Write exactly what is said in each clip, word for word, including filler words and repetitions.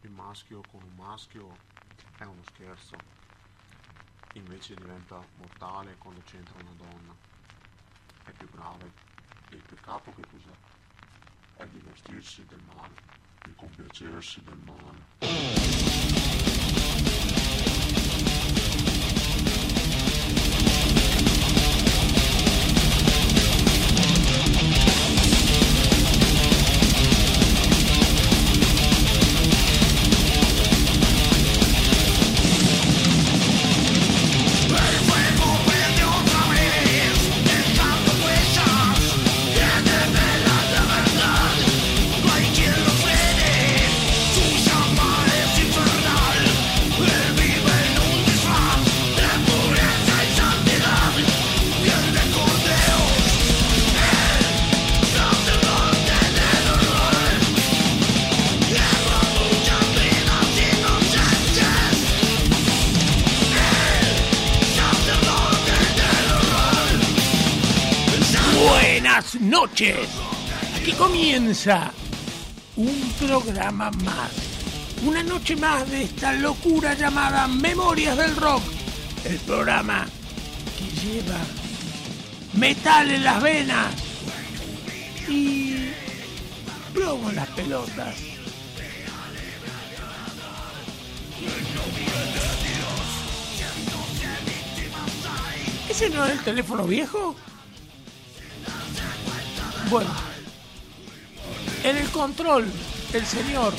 il maschio con un maschio è uno scherzo, invece diventa mortale quando c'entra una donna. È più grave. Il peccato che cos'è? È divertirsi del male e compiacersi del Buenas noches, aquí comienza un programa más, una noche más de esta locura llamada Memorias del Rock, el programa que lleva metal en las venas y plomo en las pelotas. ¿Ese no es el teléfono viejo? Bueno, en el control, el señor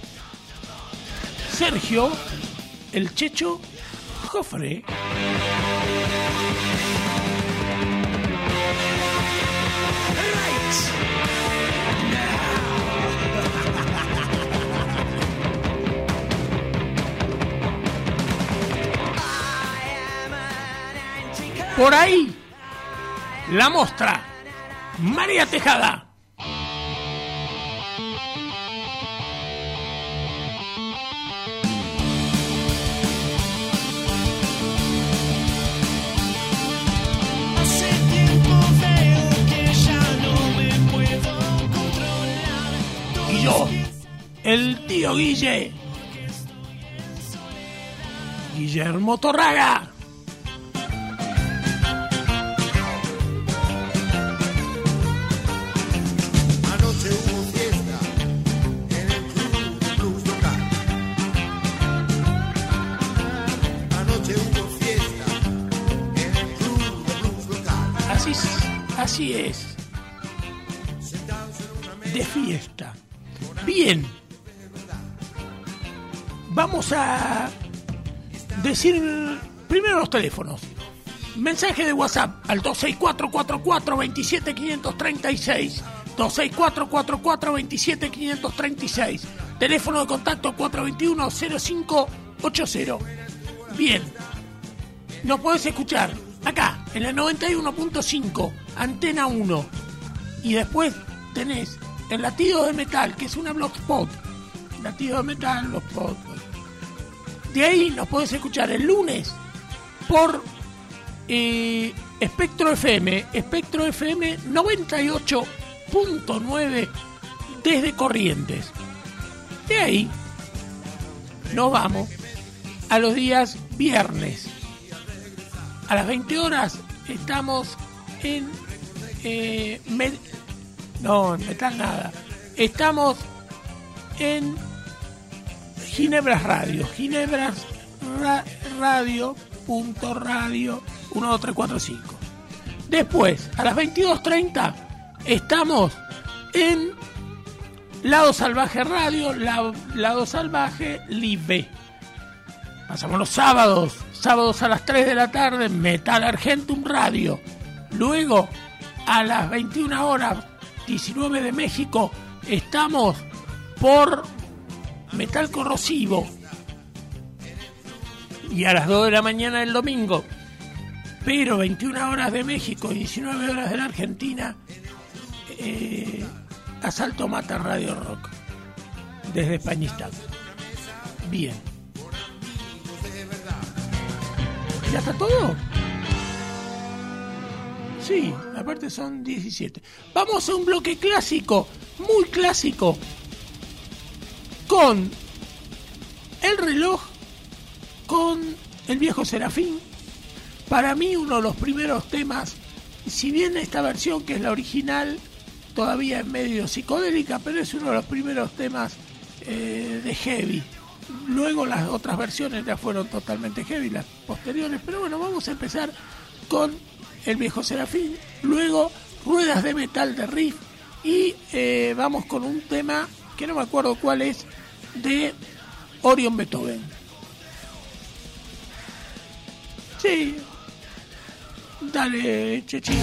Sergio, el Checho Jofre. Por ahí, la mostra María Tejada. Hace tiempo veo que ya no me puedo controlar. Y yo, el tío Guille, Guillermo Torraga. Así es, de fiesta. Bien, vamos a decir primero los teléfonos. Mensaje de WhatsApp al dos seis cuatro cuatro cuatro dos siete cinco tres seis, dos seis cuatro cuatro cuatro dos siete cinco tres seis, teléfono de contacto cuatro dos uno cero cinco ocho cero. Bien, nos podés escuchar acá en la noventa y uno punto cinco, Antena uno, y después tenés el Latido de Metal, que es una blogspot, Latido de Metal, blogspot. De ahí nos podés escuchar el lunes por eh, Espectro F M, Espectro F M noventa y ocho punto nueve desde Corrientes. De ahí nos vamos a los días viernes. A las veinte horas estamos en... Eh, med... No, en Metal nada. Estamos en Ginebras Radio. Ginebras ra- Radio punto radio uno dos tres cuatro cinco. Después, a las veintidós treinta, estamos en Lado Salvaje Radio, la, Lado Salvaje Live. Pasamos los sábados, sábados a las tres de la tarde, Metal Argentum Radio. Luego, a las veintiuna horas, diecinueve de México, estamos por Metal Corrosivo. Y a las dos de la mañana del domingo, pero veintiuna horas de México y diecinueve horas de la Argentina, eh, Asalto Mata Radio Rock, desde Españistán. Bien. ¿Ya está todo? Sí, aparte son diecisiete. Vamos a un bloque clásico, muy clásico, con El reloj con El Viejo Serafín. Para mí uno de los primeros temas, si bien esta versión que es la original todavía es medio psicodélica, pero es uno de los primeros temas eh, de heavy. Luego las otras versiones ya fueron totalmente heavy, las posteriores, pero bueno, vamos a empezar con El Viejo Serafín, luego Ruedas de Metal de Riff y eh, vamos con un tema que no me acuerdo cuál es, de Orion Beethoven. Sí, dale, Chechín.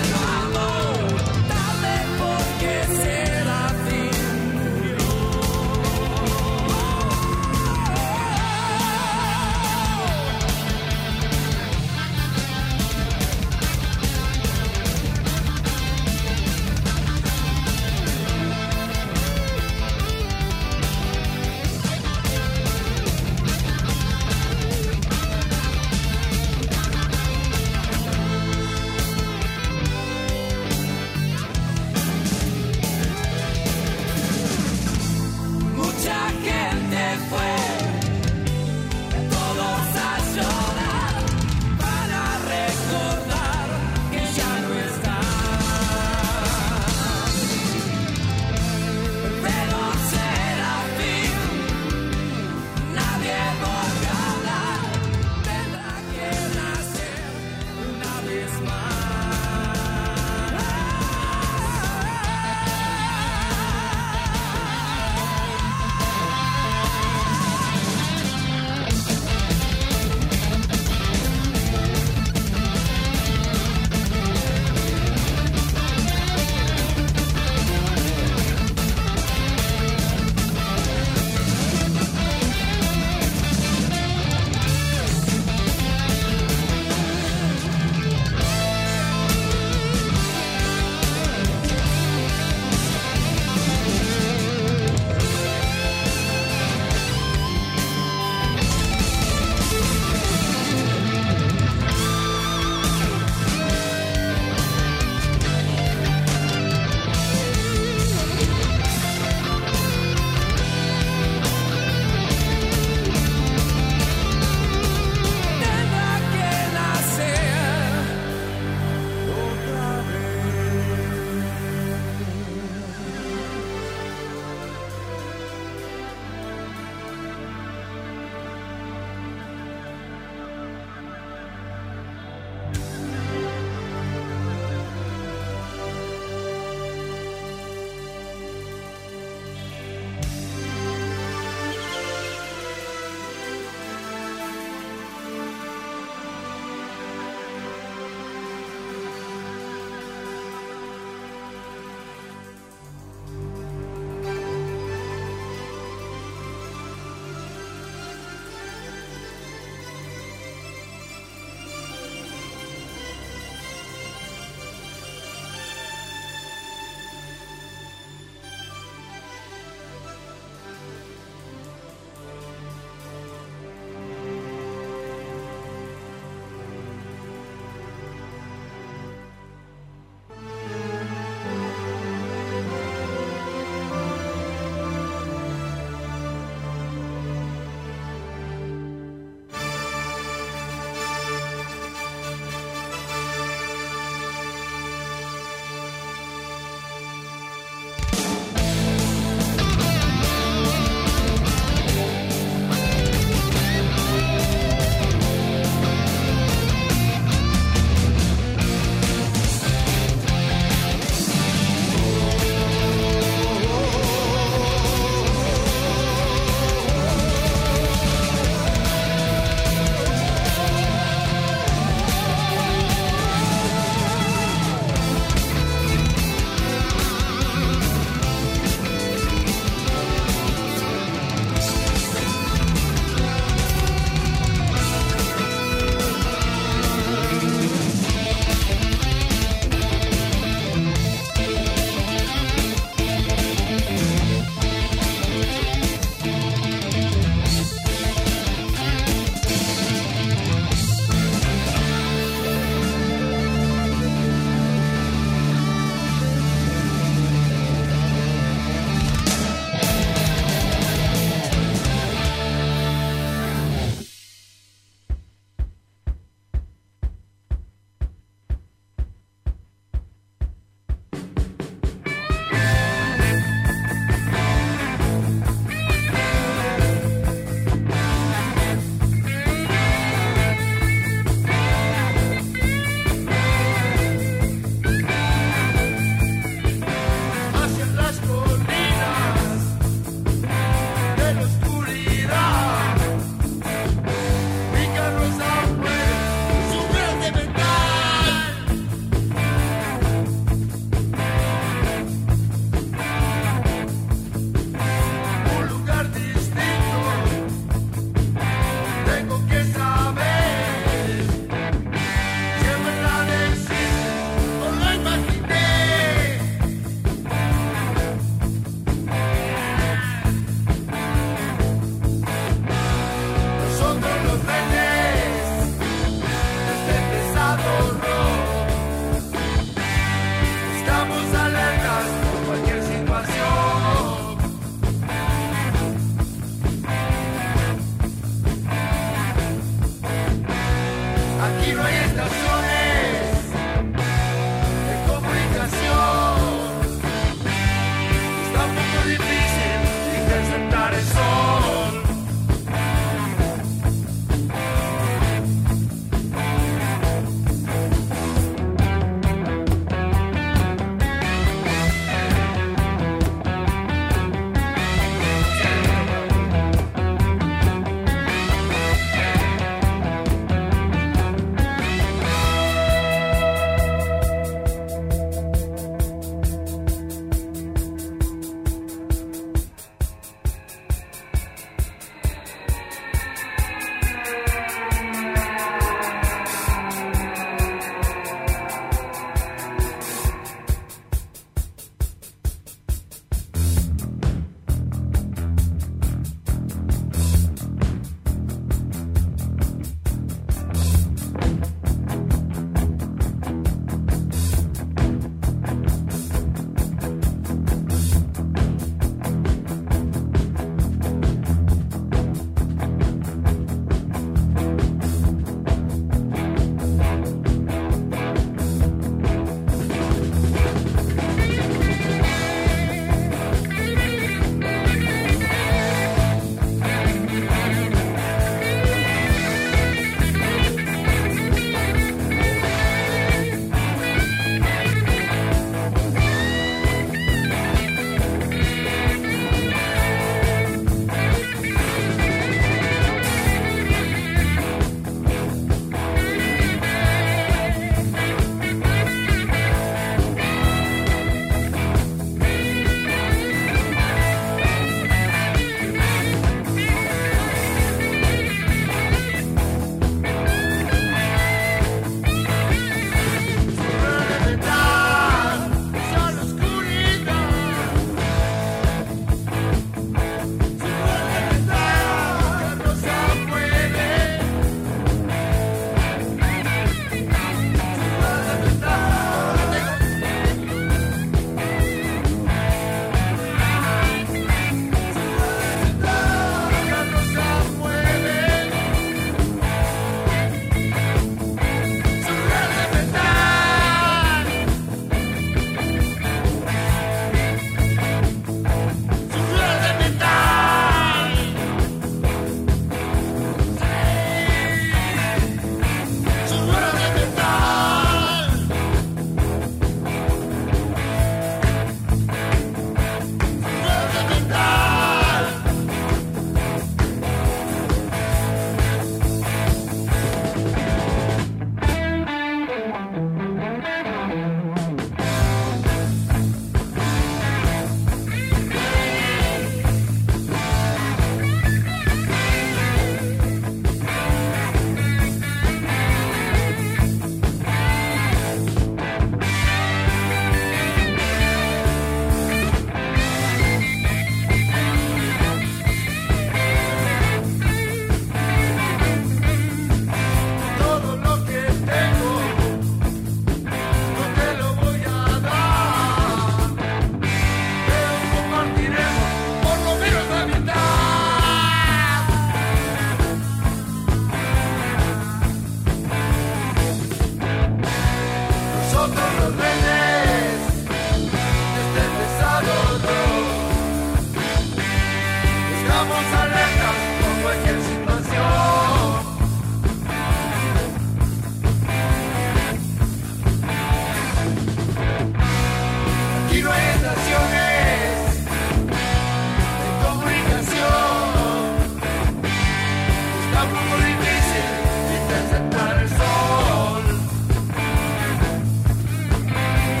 Interceptar el sol.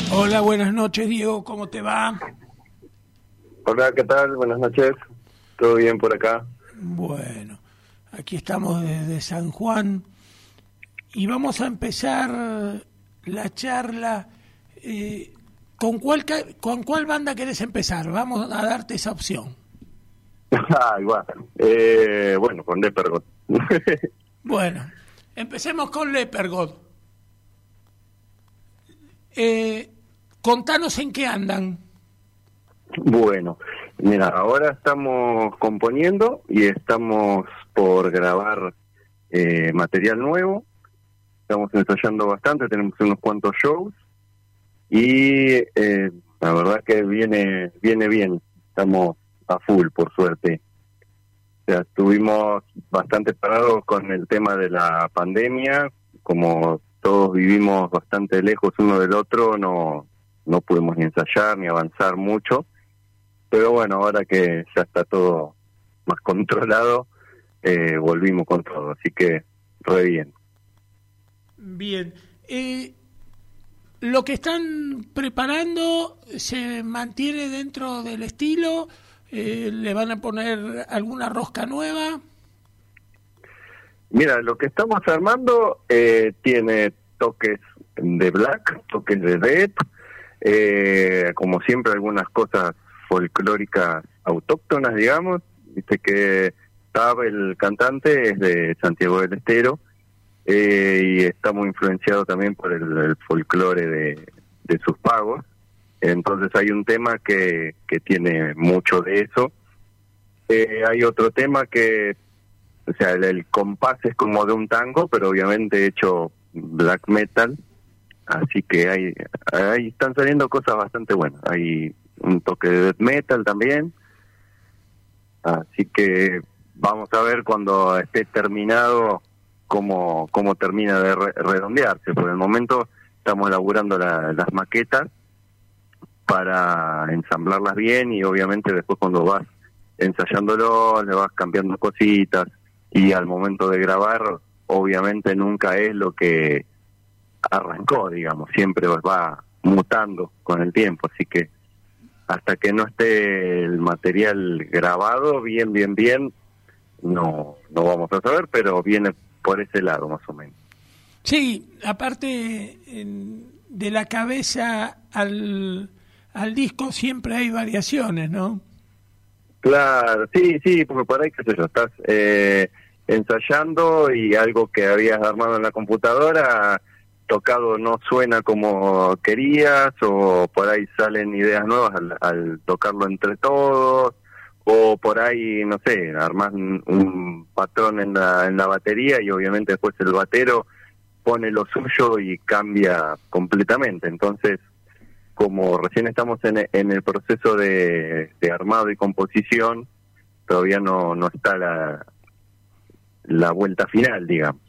Hola, buenas noches, Diego, ¿cómo te va? Hola, ¿qué tal? Buenas noches. ¿Todo bien por acá? Bueno, aquí estamos desde San Juan y vamos a empezar la charla. Eh, ¿con, cuál, ca- ¿Con cuál banda querés empezar? Vamos a darte esa opción. Ah, igual. Eh, bueno, con Lepergot. Bueno, empecemos con Lepergot. Eh, contanos en qué andan. Bueno, mira, ahora estamos componiendo y estamos por grabar eh, material nuevo. Estamos ensayando bastante, tenemos unos cuantos shows y eh, la verdad que viene viene bien. Estamos a full, por suerte. O sea, estuvimos bastante parados con el tema de la pandemia, como todos vivimos bastante lejos uno del otro, no no pudimos ni ensayar ni avanzar mucho. Pero bueno, ahora que ya está todo más controlado, eh, volvimos con todo, así que re bien. Bien. Eh, ¿Lo que están preparando se mantiene dentro del estilo? Eh, ¿Le van a poner alguna rosca nueva? Mira, lo que estamos armando eh, tiene toques de black, toques de death, eh, como siempre algunas cosas folclóricas autóctonas, digamos. Viste que Tab, el cantante, es de Santiago del Estero, eh, y está muy influenciado también por el, el folclore de, de sus pagos. Entonces hay un tema que, que tiene mucho de eso. Eh, hay otro tema que, o sea, el, el compás es como de un tango, pero obviamente hecho black metal. Así que hay, ahí están saliendo cosas bastante buenas. Hay un toque de death metal también. Así que vamos a ver cuando esté terminado cómo, cómo termina de re- redondearse. Por el momento estamos elaborando la, las maquetas para ensamblarlas bien y obviamente después cuando vas ensayándolo le vas cambiando cositas y al momento de grabar obviamente nunca es lo que arrancó, digamos, siempre va mutando con el tiempo, así que hasta que no esté el material grabado bien, bien, bien, no, no vamos a saber, pero viene por ese lado más o menos. Sí, aparte en, de la cabeza al, al disco siempre hay variaciones, ¿no? Claro, sí, sí, porque por ahí, qué sé yo, estás eh, ensayando y algo que habías armado en la computadora tocado no suena como querías, o por ahí salen ideas nuevas al, al tocarlo entre todos, o por ahí, no sé, armás un, un patrón en la, en la batería y obviamente después el batero pone lo suyo y cambia completamente. Entonces, como recién estamos en, en el proceso de, de armado y composición, todavía no, no está la, la vuelta final, digamos.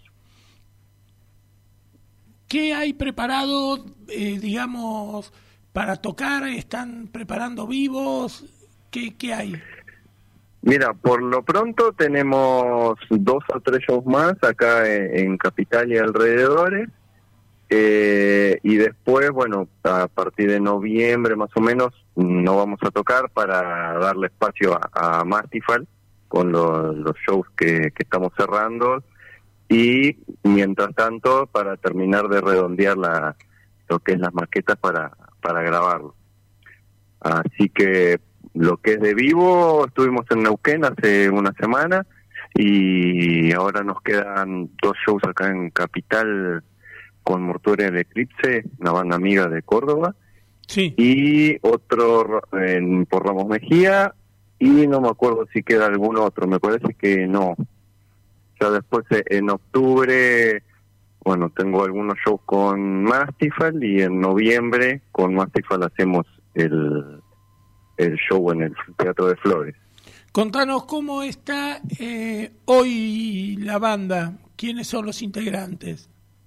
¿Qué hay preparado, eh, digamos, para tocar? ¿Están preparando vivos? ¿Qué, qué hay? Mira, por lo pronto tenemos dos o tres shows más acá en, en Capital y alrededores. Eh, y después, bueno, a partir de noviembre más o menos, no vamos a tocar para darle espacio a, a Mastifal con lo, los shows que, que estamos cerrando. Y mientras tanto, para terminar de redondear la, lo que es las maquetas para, para grabarlo. Así que lo que es de vivo, estuvimos en Neuquén hace una semana y ahora nos quedan dos shows acá en Capital con Mortuoria del Eclipse, una banda amiga de Córdoba, Sí. y otro en, por Ramos Mejía, y no me acuerdo si queda algún otro, me parece que no. Ya después en octubre, bueno, tengo algunos shows con Mastifal y en noviembre con Mastifal hacemos el, el show en el Teatro de Flores. Contanos cómo está eh, hoy la banda, quiénes son los integrantes.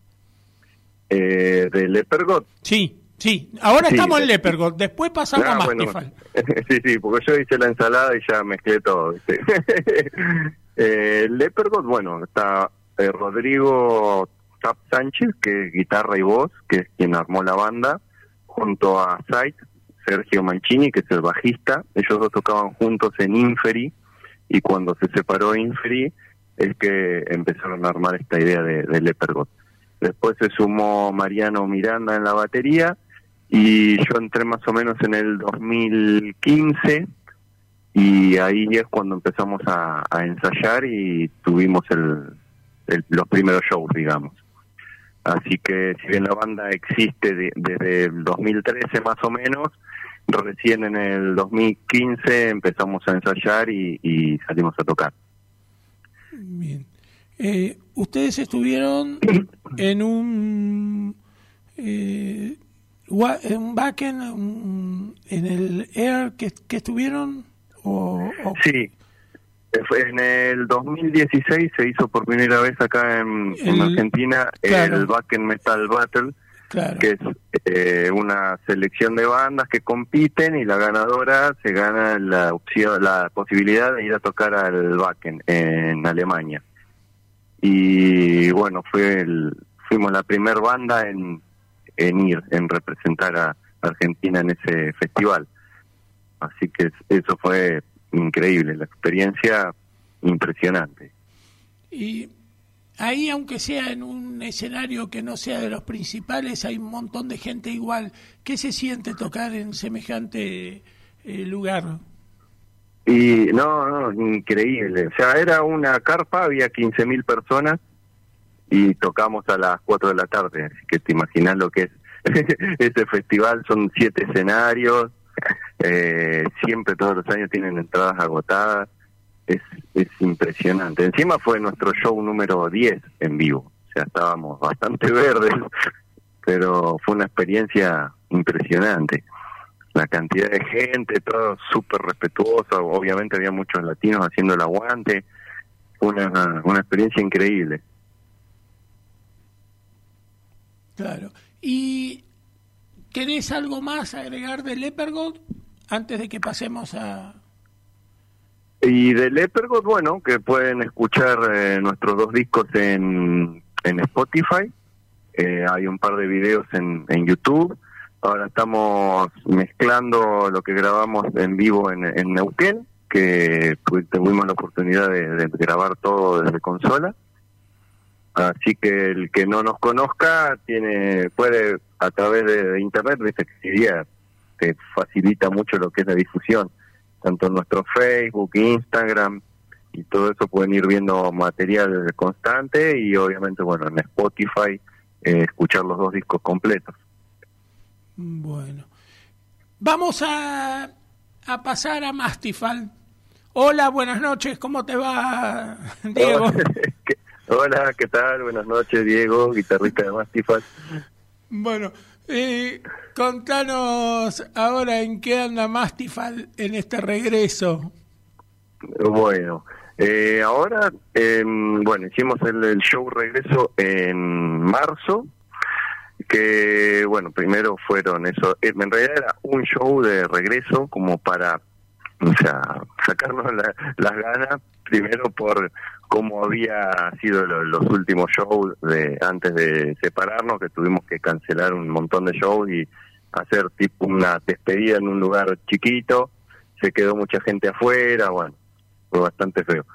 Eh, de Lepergot. Sí, sí, ahora Sí. estamos en Lepergot, después pasamos Ah, a bueno, Mastifal. sí, sí, porque yo hice la ensalada y ya mezclé todo, ¿viste? eh, Lepergot, bueno, está eh, Rodrigo Tap Sánchez, que es guitarra y voz, que es quien armó la banda, junto a Sight, Sergio Mancini, que es el bajista. Ellos dos tocaban juntos en Inferi, y cuando se separó Inferi es que empezaron a armar esta idea de, de Lepergot. Después se sumó Mariano Miranda en la batería, y yo entré más o menos en el dos mil quince, y ahí es cuando empezamos a, a ensayar y tuvimos el, el, los primeros shows, digamos. Así que si bien la banda existe de, desde el dos mil trece más o menos, recién en el dos mil quince empezamos a ensayar y, y salimos a tocar. Bien. Eh, ustedes estuvieron en un eh, en un backend, un, en el Air que, que estuvieron o, o... Sí, fue en el dos mil dieciséis se hizo por primera vez acá en, el, en Argentina, claro. el Backend Metal Battle, claro. que es eh, una selección de bandas que compiten, y la ganadora se gana la opción, la posibilidad de ir a tocar al Wacken en Alemania. Y bueno, fue el, fuimos la primer banda en, en ir, en representar a Argentina en ese festival. Así que eso fue increíble, la experiencia impresionante. Y ahí, aunque sea en un escenario que no sea de los principales, hay un montón de gente igual. ¿Qué se siente tocar en semejante eh, lugar? Y no, no, increíble. O sea, era una carpa, había quince mil personas y tocamos a las cuatro de la tarde. Así que te imaginas lo que es ese festival. Son siete escenarios, eh, siempre todos los años tienen entradas agotadas. Es, es impresionante. Encima fue nuestro show número diez en vivo. O sea, estábamos bastante verdes, pero fue una experiencia impresionante. La cantidad de gente, todo súper respetuoso. Obviamente había muchos latinos haciendo el aguante. Una, una experiencia increíble. Claro. ¿Y querés algo más agregar de Lepergot antes de que pasemos a...? Y de Lepergot, bueno, que pueden escuchar eh, nuestros dos discos en, en Spotify. Eh, hay un par de videos en, en YouTube. Ahora estamos mezclando lo que grabamos en vivo en, en Neuquén, que pues, tuvimos la oportunidad de, de grabar todo desde consola. Así que el que no nos conozca tiene puede a través de, de internet, viste que hoy día te facilita mucho lo que es la difusión, tanto en nuestro Facebook, Instagram y todo eso. Pueden ir viendo material constante y obviamente, bueno, en Spotify eh, escuchar los dos discos completos. Bueno, vamos a, a pasar a Mastifal. Hola, buenas noches, ¿cómo te va, Diego? Hola, ¿qué tal? Buenas noches, Diego, guitarrista de Mastifal. Bueno, eh, contanos ahora en qué anda Mastifal en este regreso. Bueno, eh, ahora, eh, bueno, hicimos el, el show regreso en marzo. Que bueno, primero fueron eso, en realidad era un show de regreso como para, o sea, sacarnos la, las ganas, primero por cómo había sido lo, los últimos shows de antes de separarnos, que tuvimos que cancelar un montón de shows y hacer tipo una despedida en un lugar chiquito, se quedó mucha gente afuera, bueno, fue bastante feo.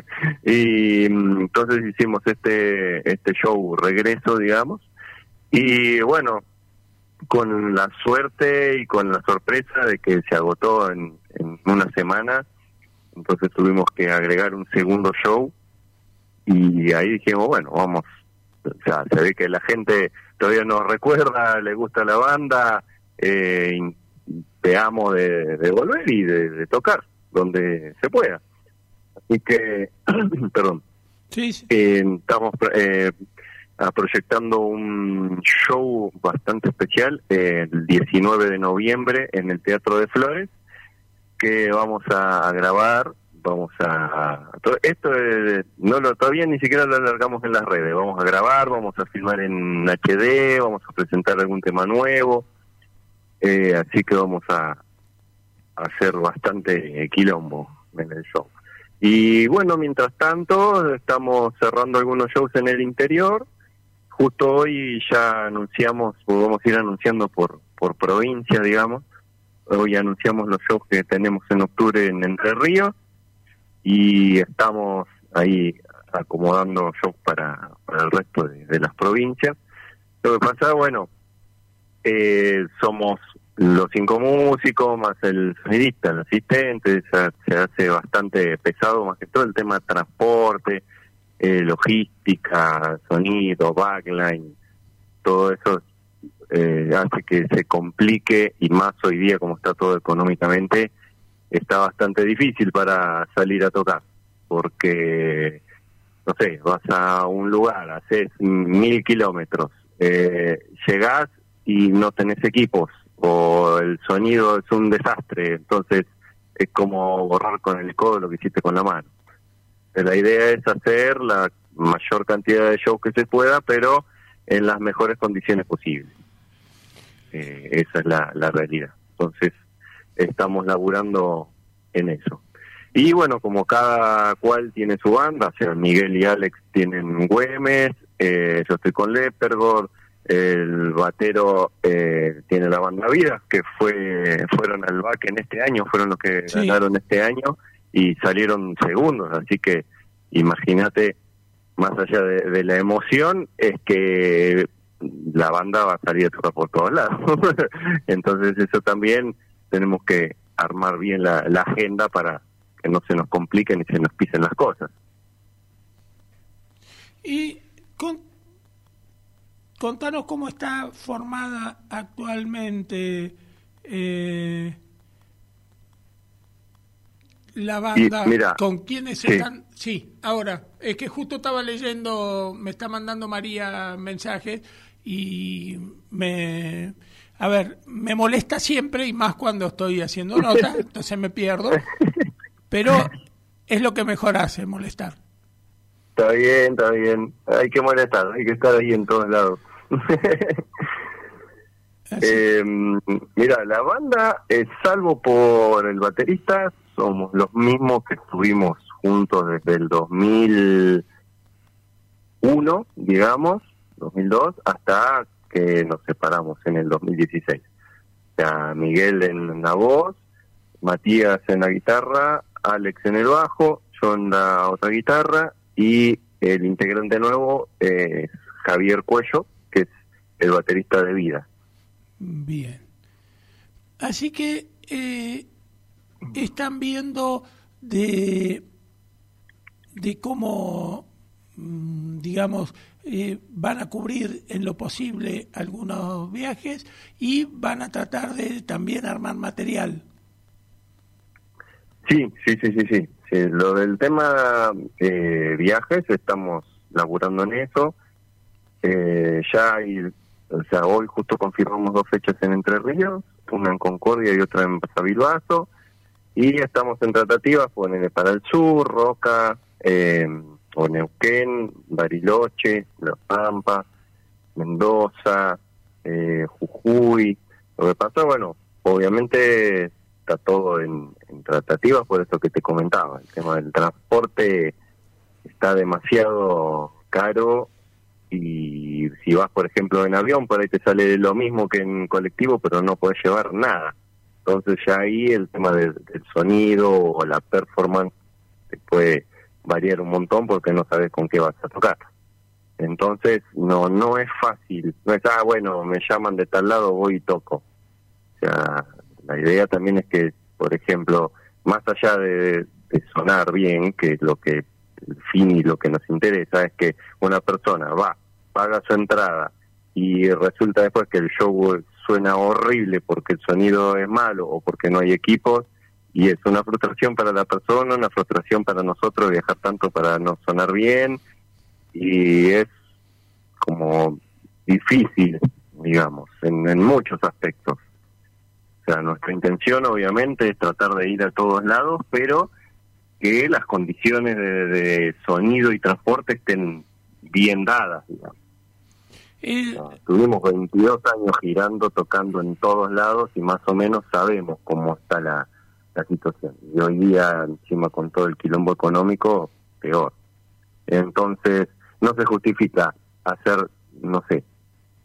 Y entonces hicimos este este show regreso, digamos. Y bueno, con la suerte y con la sorpresa de que se agotó en, en una semana, entonces tuvimos que agregar un segundo show y ahí dijimos, bueno, vamos, o sea, se ve que la gente todavía nos recuerda, le gusta la banda, eh, veamos de, de volver y de, de tocar donde se pueda. Así que, perdón, sí, sí. Eh, estamos... Eh, proyectando un show bastante especial el diecinueve de noviembre en el Teatro de Flores, que vamos a, a grabar, vamos a, a esto eh, no lo todavía ni siquiera lo alargamos en las redes, vamos a grabar, vamos a filmar en H D, vamos a presentar algún tema nuevo, eh, así que vamos a, a hacer bastante quilombo en el show. Y bueno, mientras tanto estamos cerrando algunos shows en el interior. Justo hoy ya anunciamos, o vamos a ir anunciando por por provincia, digamos. Hoy anunciamos los shows que tenemos en octubre en Entre Ríos y estamos ahí acomodando shows para, para el resto de, de las provincias. Lo que pasa, bueno, eh, somos los cinco músicos más el sonidista, el asistente, se, se hace bastante pesado, más que todo el tema de transporte, eh, logística, sonido, backline, todo eso eh, hace que se complique, y más hoy día como está todo económicamente, está bastante difícil para salir a tocar, porque, no sé, vas a un lugar, haces mil kilómetros, eh, llegás y no tenés equipos, o el sonido es un desastre, entonces es como borrar con el codo lo que hiciste con la mano. La idea es hacer la mayor cantidad de shows que se pueda, pero en las mejores condiciones posibles. Eh, esa es la, la realidad. Entonces, estamos laburando en eso. Y bueno, como cada cual tiene su banda, o sea, Miguel y Alex tienen Güemes, eh, yo estoy con Lepergor, el batero eh, tiene la banda Vida, que fue fueron al B A C en este año, fueron los que sí. ganaron este año y salieron segundos, así que imagínate, más allá de, de la emoción, es que la banda va a salir a tocar por todos lados. Entonces eso también tenemos que armar bien la, la agenda para que no se nos compliquen y se nos pisen las cosas. Y con, contanos cómo está formada actualmente eh, la banda, y, mira, con quiénes sí. están. Sí, ahora, es que justo estaba leyendo, me está mandando María mensajes y me, a ver, me molesta siempre y más cuando estoy haciendo notas, entonces me pierdo, pero es lo que mejor hace, molestar. Está bien, está bien, hay que molestar, hay que estar ahí en todos lados. eh, mira, la banda, eh, salvo por el baterista, somos los mismos que estuvimos juntos desde el dos mil uno, digamos, dos mil dos, hasta que nos separamos en el dos mil dieciséis. O sea, Miguel en la voz, Matías en la guitarra, Alex en el bajo, yo en la otra guitarra, y el integrante nuevo es Javier Cuello, que es el baterista de Vida. Bien. Así que eh, están viendo de, de cómo, digamos, eh, van a cubrir en lo posible algunos viajes y van a tratar de también armar material. Sí, sí, sí, sí, sí. sí lo del tema eh, viajes, estamos laburando en eso. Eh, ya hay, o sea, hoy justo confirmamos dos fechas en Entre Ríos, una en Concordia y otra en Pasabilbaso, y estamos en tratativas poner para el sur, Roca, eh, o Neuquén, Bariloche, La Pampa, Mendoza, eh, Jujuy. Lo que pasa, bueno, obviamente está todo en, en tratativas, por eso que te comentaba, el tema del transporte está demasiado caro. Y si vas, por ejemplo, en avión, por ahí te sale lo mismo que en colectivo, pero no podés llevar nada. Entonces ya ahí el tema de, del sonido o la performance te puede variar un montón porque no sabes con qué vas a tocar. Entonces no no es fácil. No es, ah, bueno, me llaman de tal lado, voy y toco. O sea, la idea también es que, por ejemplo, más allá de, de sonar bien, que es lo que el fin y lo que nos interesa es que una persona va, paga su entrada y resulta después que el show suena horrible porque el sonido es malo o porque no hay equipos, y es una frustración para la persona, una frustración para nosotros viajar tanto para no sonar bien, y es como difícil, digamos, en, en muchos aspectos. O sea, nuestra intención obviamente es tratar de ir a todos lados, pero que las condiciones de, de sonido y transporte estén bien dadas, digamos. El... O sea, tuvimos veintidós años girando, tocando en todos lados y más o menos sabemos cómo está la, la situación. Y hoy día, encima con todo el quilombo económico, peor. Entonces, no se justifica hacer, no sé,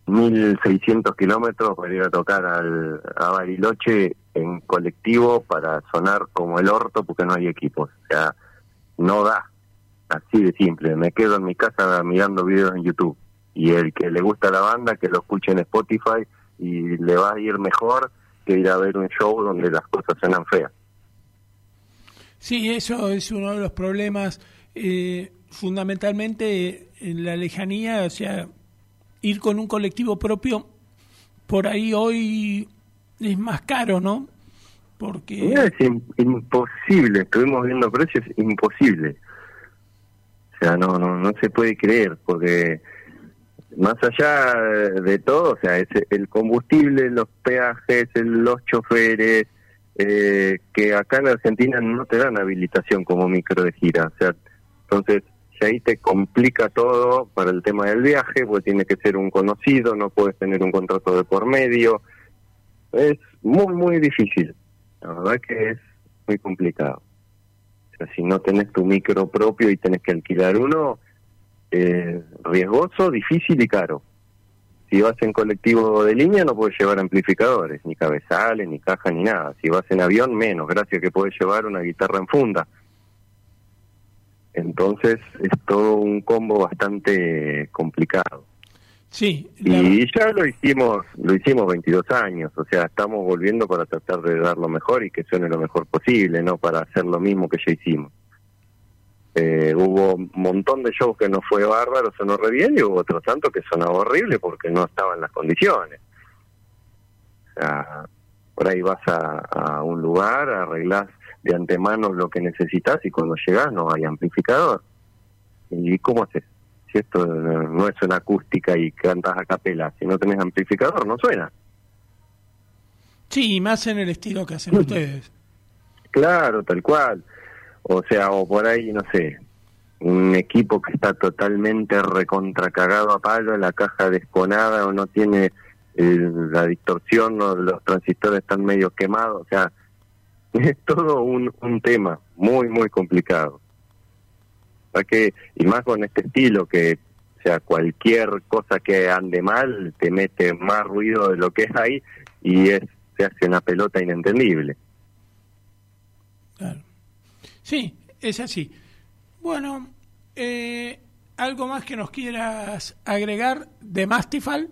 mil seiscientos kilómetros para ir a tocar al, a Bariloche en colectivo para sonar como el orto porque no hay equipos. O sea, no da. Así de simple. Me quedo en mi casa mirando videos en YouTube. Y el que le gusta la banda, que lo escuche en Spotify y le va a ir mejor que ir a ver un show donde las cosas suenan feas. Sí, eso es uno de los problemas, eh, fundamentalmente en la lejanía, o sea, ir con un colectivo propio, por ahí hoy es más caro, ¿no? Porque... Es in- imposible, estuvimos viendo precios, imposible. O sea, no, no, no se puede creer, porque más allá de todo, o sea, es el combustible, los peajes, el- los choferes, eh, que acá en Argentina no te dan habilitación como micro de gira, o sea, entonces ya ahí te complica todo para el tema del viaje, porque tiene que ser un conocido, no puedes tener un contrato de por medio, es muy, muy difícil, la verdad que es muy complicado. O sea, si no tenés tu micro propio y tenés que alquilar uno, eh, riesgoso, difícil y caro. Si vas en colectivo de línea no puedes llevar amplificadores, ni cabezales, ni caja, ni nada. Si vas en avión, menos, gracias que puedes llevar una guitarra en funda. Entonces es todo un combo bastante complicado. Sí, la... Y ya lo hicimos, lo hicimos veintidós años, o sea, estamos volviendo para tratar de dar lo mejor y que suene lo mejor posible, no para hacer lo mismo que ya hicimos. Eh, hubo un montón de shows que no fue bárbaro, sonó re bien, y hubo otros tantos que sonaba horrible porque no estaban las condiciones. O sea, por ahí vas a, a un lugar, arreglás de antemano lo que necesitas y cuando llegás no hay amplificador. ¿Y cómo haces? Si esto no es una acústica y cantas a capela, si no tenés amplificador no suena. Sí, y más en el estilo que hacen ustedes. Claro, tal cual. O sea, o por ahí, no sé, un equipo que está totalmente recontracagado a palo, la caja desconada o no tiene eh, la distorsión o los transistores están medio quemados, o sea, es todo un, un tema muy, muy complicado. ¿Para qué? Y más con este estilo que, o sea, cualquier cosa que ande mal te mete más ruido de lo que hay y es, se hace una pelota inentendible. Claro. Sí, es así. Bueno, eh, ¿algo más que nos quieras agregar de Mastifal?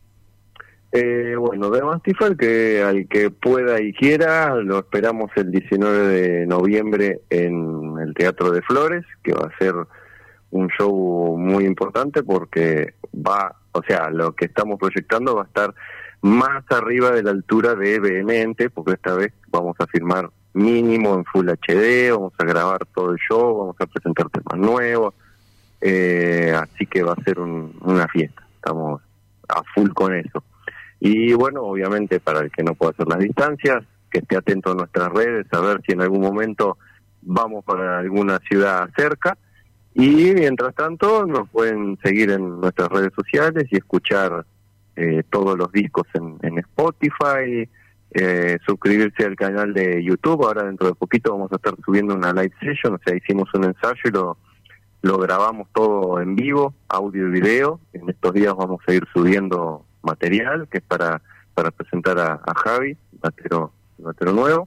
Eh, bueno, de Mastifal, que al que pueda y quiera, lo esperamos el diecinueve de noviembre en el Teatro de Flores, que va a ser un show muy importante porque va, o sea, lo que estamos proyectando va a estar más arriba de la altura de Vehemente, porque esta vez vamos a filmar mínimo en Full H D, vamos a grabar todo el show, vamos a presentar temas nuevos, eh, así que va a ser un, una fiesta, estamos a full con eso. Y bueno, obviamente para el que no pueda hacer las distancias, que esté atento a nuestras redes, a ver si en algún momento vamos para alguna ciudad cerca, y mientras tanto nos pueden seguir en nuestras redes sociales y escuchar eh, todos los discos en, en Spotify, Eh, suscribirse al canal de YouTube. Ahora dentro de poquito vamos a estar subiendo una live session, o sea, hicimos un ensayo y lo, lo grabamos todo en vivo, audio y video. En estos días vamos a ir subiendo material que es para para presentar a, a Javi, batero, batero nuevo.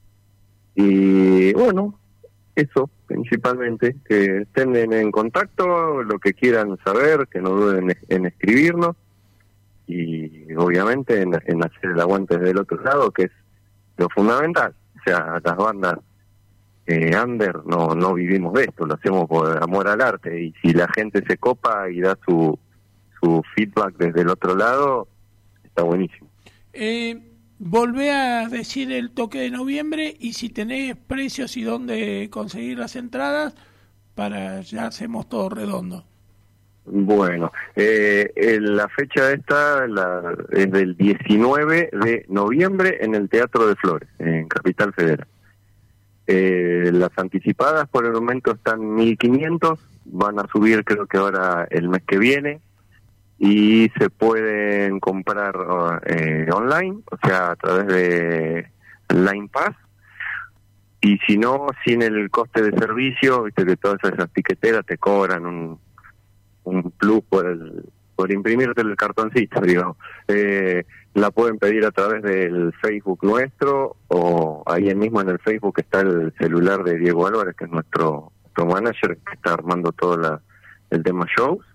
Y bueno, eso principalmente, que estén en, en contacto, lo que quieran saber, que no duden en, en escribirnos. Y obviamente en, en hacer el aguante del otro lado, que es lo fundamental. O sea, las bandas eh, under no no vivimos de esto, lo hacemos por amor al arte, y si la gente se copa y da su su feedback desde el otro lado, está buenísimo. Eh, volvé a decir el toque de noviembre y si tenés precios y dónde conseguir las entradas, para ya hacemos todo redondo. Bueno, eh, eh, la fecha esta la, es del diecinueve de noviembre en el Teatro de Flores, en Capital Federal. Eh, las anticipadas por el momento están mil quinientos, van a subir creo que ahora el mes que viene, y se pueden comprar eh, online, o sea, a través de Line Pass, y si no, sin el coste de servicio, viste que todas esas tiqueteras te cobran un un plus por el por imprimirte el cartoncito, digamos. Eh, la pueden pedir a través del Facebook nuestro, o ahí mismo en el Facebook está el celular de Diego Álvarez, que es nuestro, nuestro manager, que está armando todo la, el tema shows.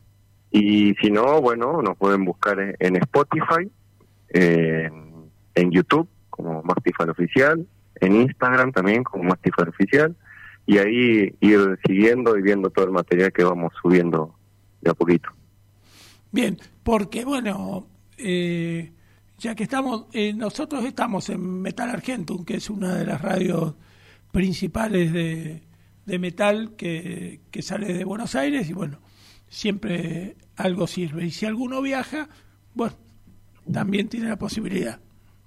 Y si no, bueno, nos pueden buscar en, en Spotify, en, en YouTube como Mastifal Oficial, en Instagram también como Mastifal Oficial, y ahí ir siguiendo y viendo todo el material que vamos subiendo de a poquito. Bien, porque bueno, eh, ya que estamos, eh, nosotros estamos en Metal Argentum, que es una de las radios principales de, de metal que, que sale de Buenos Aires, y bueno, siempre algo sirve. Y si alguno viaja, bueno, también tiene la posibilidad.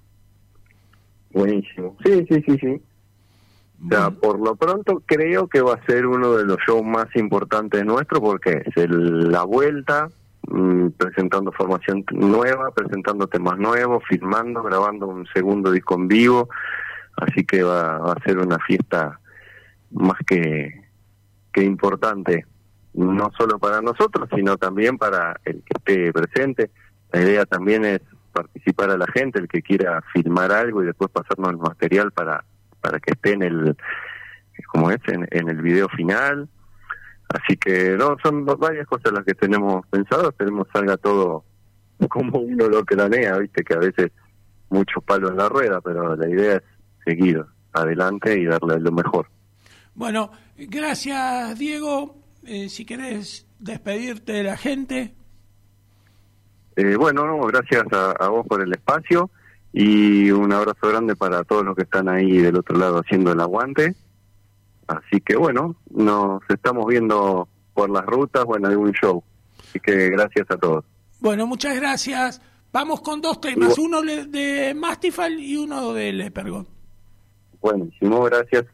Buenísimo. Sí, sí, sí, sí. O sea, por lo pronto creo que va a ser uno de los shows más importantes nuestros, porque es el, la vuelta, mmm, presentando formación nueva, presentando temas nuevos, filmando, grabando un segundo disco en vivo, así que va, va a ser una fiesta más que, que importante, no solo para nosotros, sino también para el que esté presente. La idea también es participar a la gente, el que quiera filmar algo y después pasarnos el material para para que esté en el, como es, en, en el video final. Así que no, son varias cosas las que tenemos pensado. Esperemos salga todo como uno lo planea, viste que a veces muchos palos en la rueda, pero la idea es seguir adelante y darle lo mejor. Bueno, gracias Diego. Eh, si querés despedirte de la gente. Eh, bueno, no, gracias a, a vos por el espacio. Y un abrazo grande para todos los que están ahí del otro lado haciendo el aguante. Así que bueno, nos estamos viendo por las rutas o en algún show. Así que gracias a todos. Bueno, muchas gracias. Vamos con dos temas, uno de Mastifal y uno de Lepergon. Buenísimo, gracias.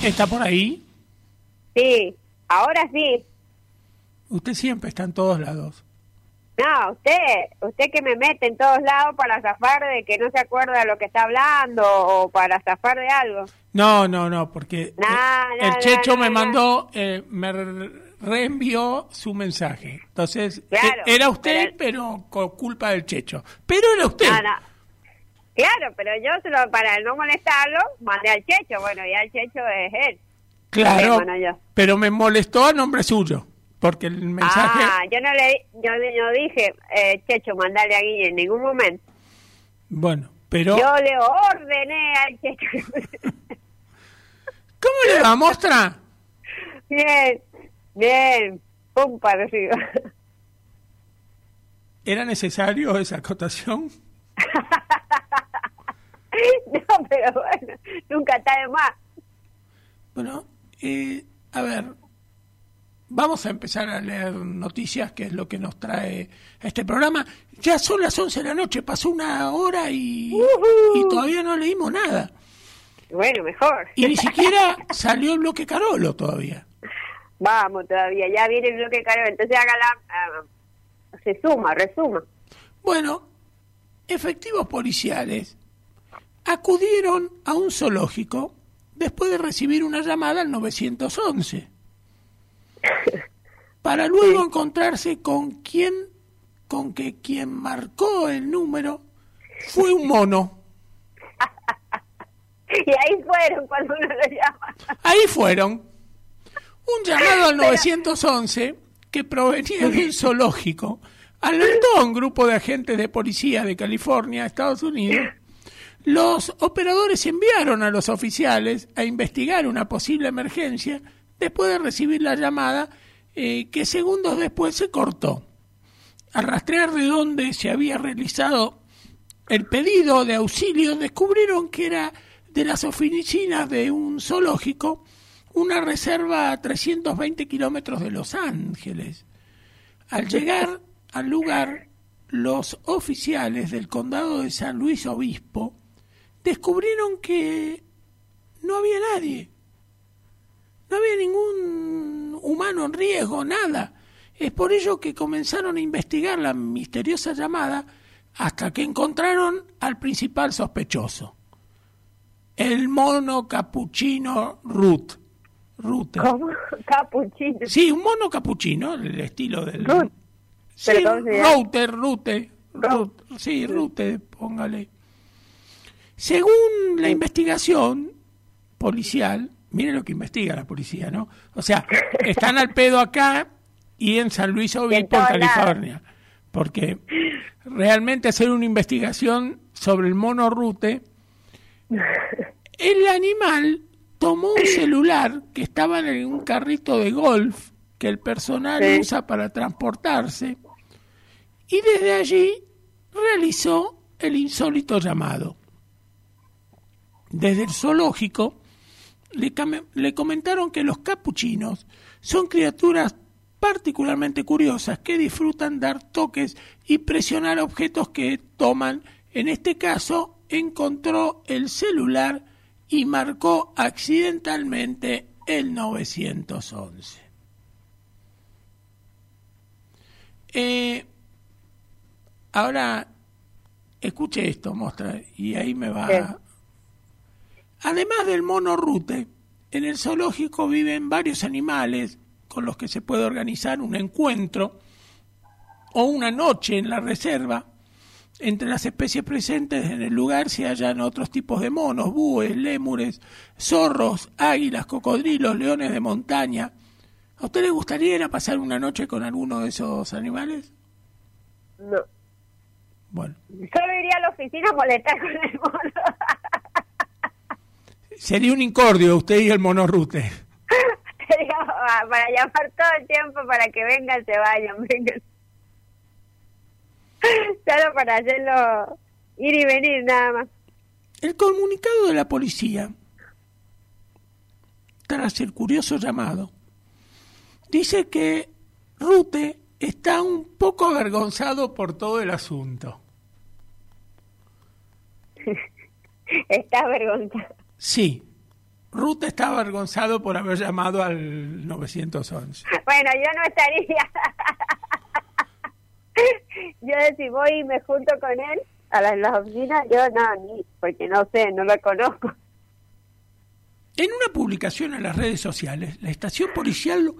¿Está por ahí? Sí, ahora sí. Usted siempre está en todos lados. No, usted, usted que me mete en todos lados para zafar de que no se acuerda de lo que está hablando o para zafar de algo. No, no, no, porque No, eh, no, el Checho no, me no, mandó, eh, me re- reenvió su mensaje. Entonces, Claro, eh, era usted, pero- pero con culpa del Checho. Pero era usted. No, no. Claro, pero yo solo para no molestarlo mandé al Checho. Bueno, ya el Checho es él. Claro, Bueno, yo. pero me molestó a nombre suyo, porque el mensaje... Ah, yo no le di- yo, yo dije, eh, Checho, mandale a Guille en ningún momento. Bueno, pero... Yo le ordené al Checho. ¿Cómo le va, Mostra? Bien, bien, pum para arriba. ¿Era necesario esa acotación? No, pero bueno, nunca está de más. Bueno, eh, a ver, vamos a empezar a leer noticias, que es lo que nos trae este programa. Ya son las once de la noche, pasó una hora y, Ujú. y todavía no leímos nada. Bueno, mejor. Y ni siquiera salió el bloque Carolo todavía. Vamos todavía, ya viene el bloque caro, entonces hágala, ah, se suma, resuma. Bueno, efectivos policiales acudieron a un zoológico después de recibir una llamada al nueve once para luego encontrarse con quien, con que quien marcó el número fue un mono. Y ahí fueron cuando uno lo llama. Ahí fueron. Un llamado al nueve once que provenía de un zoológico alertó a un grupo de agentes de policía de California, Estados Unidos. Los operadores enviaron a los oficiales a investigar una posible emergencia después de recibir la llamada, eh, que segundos después se cortó. Al rastrear de dónde se había realizado el pedido de auxilio, descubrieron que era de las oficinas de un zoológico, una reserva a trescientos veinte kilómetros de Los Ángeles. Al llegar al lugar, los oficiales del condado de San Luis Obispo descubrieron que no había nadie. No había ningún humano en riesgo, nada. Es por ello que comenzaron a investigar la misteriosa llamada hasta que encontraron al principal sospechoso, el mono capuchino Ruth. Ruth. ¿Cómo? Capuchino. Sí, un mono capuchino, el estilo del... Ruth. Sí, ¿Pero cómo se llama? Rute, Rute, Ruth. Ruth, sí, Rute, póngale. Según la investigación policial, miren lo que investiga la policía, ¿no? O sea, están al pedo acá y en San Luis Obispo, en todos California. Porque realmente hacer una investigación sobre el mono Rute, el animal tomó un celular que estaba en un carrito de golf que el personal Sí. usa para transportarse, y desde allí realizó el insólito llamado. Desde el zoológico le, cam- le comentaron que los capuchinos son criaturas particularmente curiosas que disfrutan dar toques y presionar objetos que toman. En este caso, encontró el celular y marcó accidentalmente el nueve once. Eh, ahora, escuche esto, Mostra, y ahí me va... Sí. Además del mono Rute, en el zoológico viven varios animales con los que se puede organizar un encuentro o una noche en la reserva. Entre las especies presentes en el lugar se hallan otros tipos de monos, búhos, lémures, zorros, águilas, cocodrilos, leones de montaña. ¿A usted le gustaría ir a pasar una noche con alguno de esos animales? No. Bueno, Solo iría a la oficina a molestar con el mono. sería un incordio usted y el mono Rute. Sería para para llamar todo el tiempo para que vengan, se vayan, vengan. Solo para hacerlo ir y venir nada más. El comunicado de la policía, tras el curioso llamado, dice que Rute está un poco avergonzado por todo el asunto. Está avergonzado. Sí, Ruth está avergonzado por haber llamado al nueve once. Bueno, yo no estaría. Yo si voy y me junto con él a las, las oficinas, yo no, ni, porque no sé, no lo conozco. En una publicación en las redes sociales, la estación policial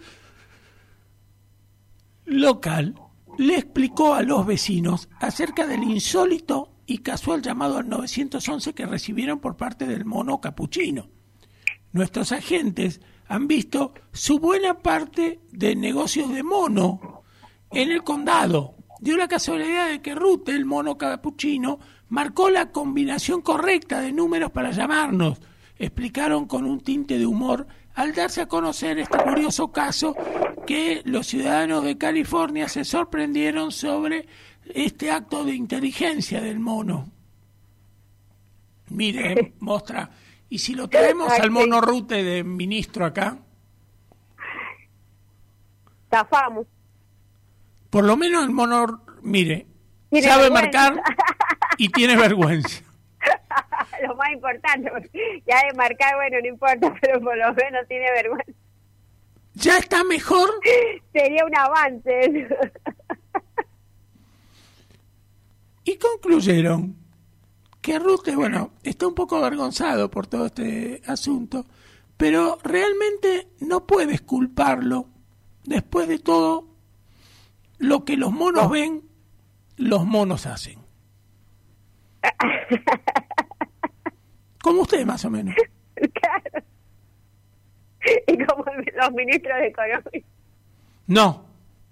local le explicó a los vecinos acerca del insólito y casual llamado al nueve once que recibieron por parte del mono capuchino. Nuestros agentes han visto su buena parte de negocios de mono en el condado. Dio la casualidad de que Ruth, el mono capuchino, marcó la combinación correcta de números para llamarnos. Explicaron con un tinte de humor al darse a conocer este curioso caso que los ciudadanos de California se sorprendieron sobre este acto de inteligencia del mono. Mire, Mostra, ¿y si lo traemos al mono Rute de ministro acá? Zafamos. Por lo menos el mono, mire, Tiene sabe vergüenza. marcar y tiene vergüenza. Lo más importante, porque ya de marcar, bueno, no importa, pero por lo menos tiene vergüenza. ¿Ya está mejor? Sería un avance. Y concluyeron que Ruth, bueno, está un poco avergonzado por todo este asunto, pero realmente no puedes culparlo. Después de todo, lo que los monos ven, los monos hacen. Como usted, más o menos. Claro. Y como los ministros de Economía. No.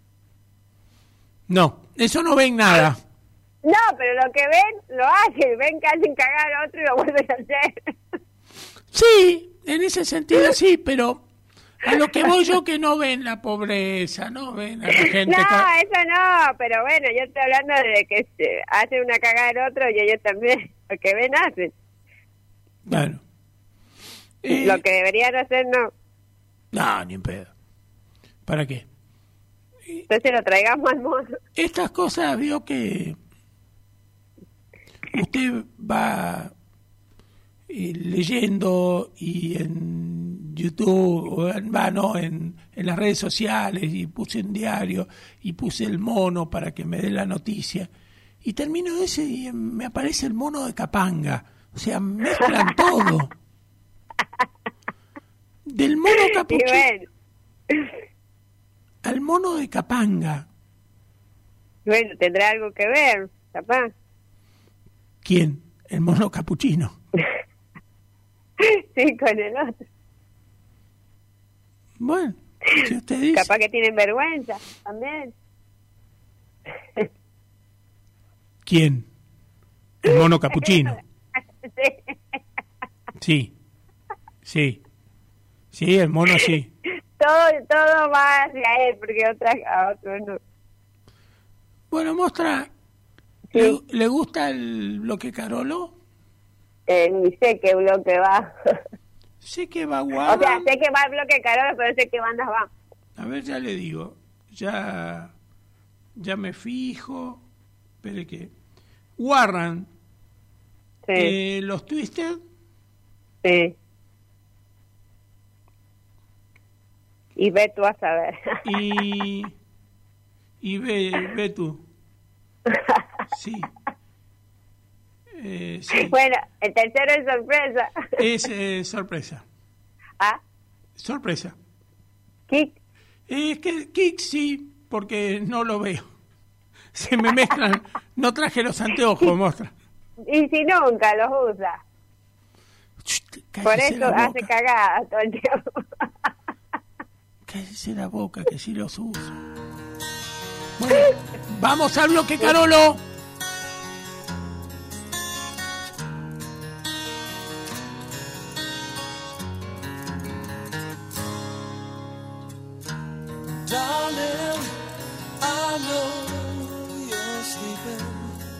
No, eso no ven nada. No, pero lo que ven, lo hacen. Ven que hacen cagar a otro y lo vuelven a hacer. Sí, en ese sentido sí, pero a lo que voy yo que no ven la pobreza, no ven a la gente. No, ca- eso no, pero bueno, yo estoy hablando de que se hace una cagada al otro y ellos también. Lo que ven, hacen. Bueno. Eh, Lo que deberían hacer, no. No, ni en pedo. ¿Para qué? Entonces lo traigamos al mono. Estas cosas, vio que usted va eh, leyendo y en YouTube, o en, va, no, en, en las redes sociales, y puse un diario, y puse el mono para que me dé la noticia, y termino ese y me aparece el mono de Capanga. O sea, mezclan todo. Del mono Y capuchino bueno, al mono de Capanga. bueno, tendrá algo que ver, capaz. ¿Quién? El mono capuchino. Sí, con el otro. Bueno, si usted dice. Capaz que tienen vergüenza también. ¿Quién? El mono capuchino. Sí. Sí, sí, sí, el mono sí. Todo, todo va hacia él, porque otra, a otro no. Bueno, Mostra, Sí. ¿le, le gusta el bloque Carolo? Eh, ni sé qué bloque va. Sé que va O guapa. sea, sé que va el bloque Carola, pero sé qué bandas van. A ver, ya le digo, ya, ya me fijo. Espere que... Warren, Sí, eh, los Twisted, sí. Y ve tú a saber. y... Y ve, ve tú. Sí. Eh, sí. Bueno, el tercero es sorpresa. Es eh, sorpresa. ¿Ah? Sorpresa. Kick. Es que Kick sí, porque no lo veo. Se me mezclan. No traje los anteojos, Mostra. Y si nunca los usa. Chut, Por cállese eso la boca. hace cagadas todo el tiempo. Cállese la boca, que sí los uso. Bueno, vamos al bloque Carolo. Darling, I know you're sleeping,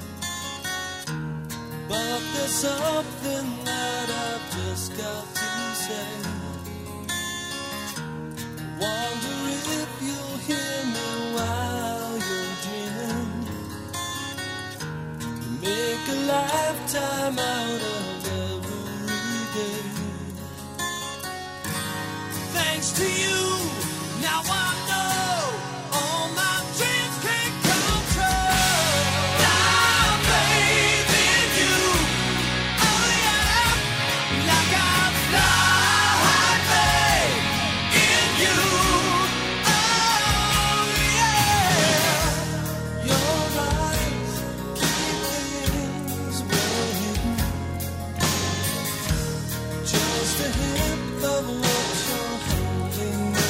but there's something that I've just got to say. Wonder if you'll hear me while you're dreaming. You make a lifetime out of every day. to you. Now I know all my dreams can come true. I bathe in you. Oh yeah, like I fly bathe in you. Oh yeah, your eyes keep things well hidden. Just a hint of what you're holding.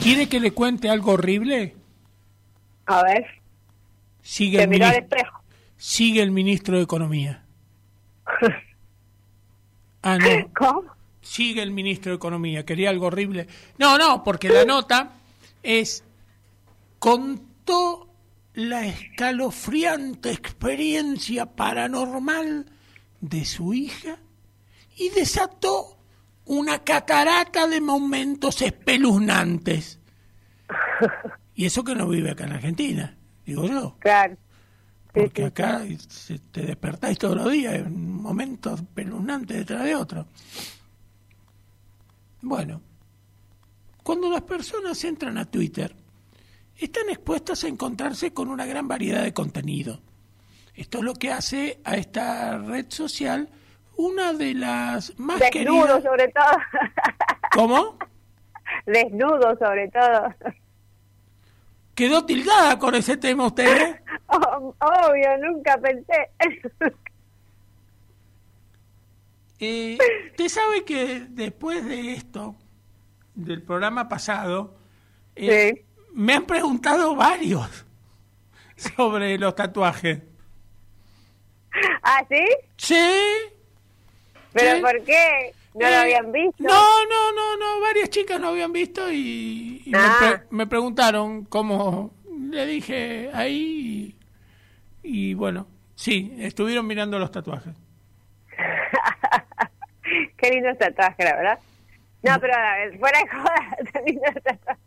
¿Quiere que le cuente algo horrible? A ver, Sigue se el, miró al ministro, espejo. sigue el ministro de Economía. Ah, no. ¿Cómo? Sigue el ministro de Economía. Quería algo horrible. No, no, porque la nota es... Contó la escalofriante experiencia paranormal de su hija y desató una catarata de momentos espeluznantes. Y eso que no vive acá en Argentina, digo yo. Claro. Sí, Porque sí, acá se- te despertáis todos los días en momentos espeluznantes detrás de otro. Bueno, cuando las personas entran a Twitter, están expuestas a encontrarse con una gran variedad de contenido. Esto es lo que hace a esta red social una de las más Desnudo queridas. sobre todo. ¿Cómo? Desnudo sobre todo. ¿Quedó tildada con ese tema usted? Oh, obvio, nunca pensé. Eh, usted sabe que después de esto, del programa pasado, eh, Sí. me han preguntado varios sobre los tatuajes. ¿Ah, sí? Sí. ¿Pero Sí. por qué? ¿No Eh, lo habían visto? No, no, no, no. Varias chicas no habían visto y, y me, Ah. pre- me preguntaron cómo. Le dije ahí y, y bueno, sí, estuvieron mirando los tatuajes. Qué lindo tatuaje, la verdad. No, pero eh, fuera de joda, qué lindo tatuaje.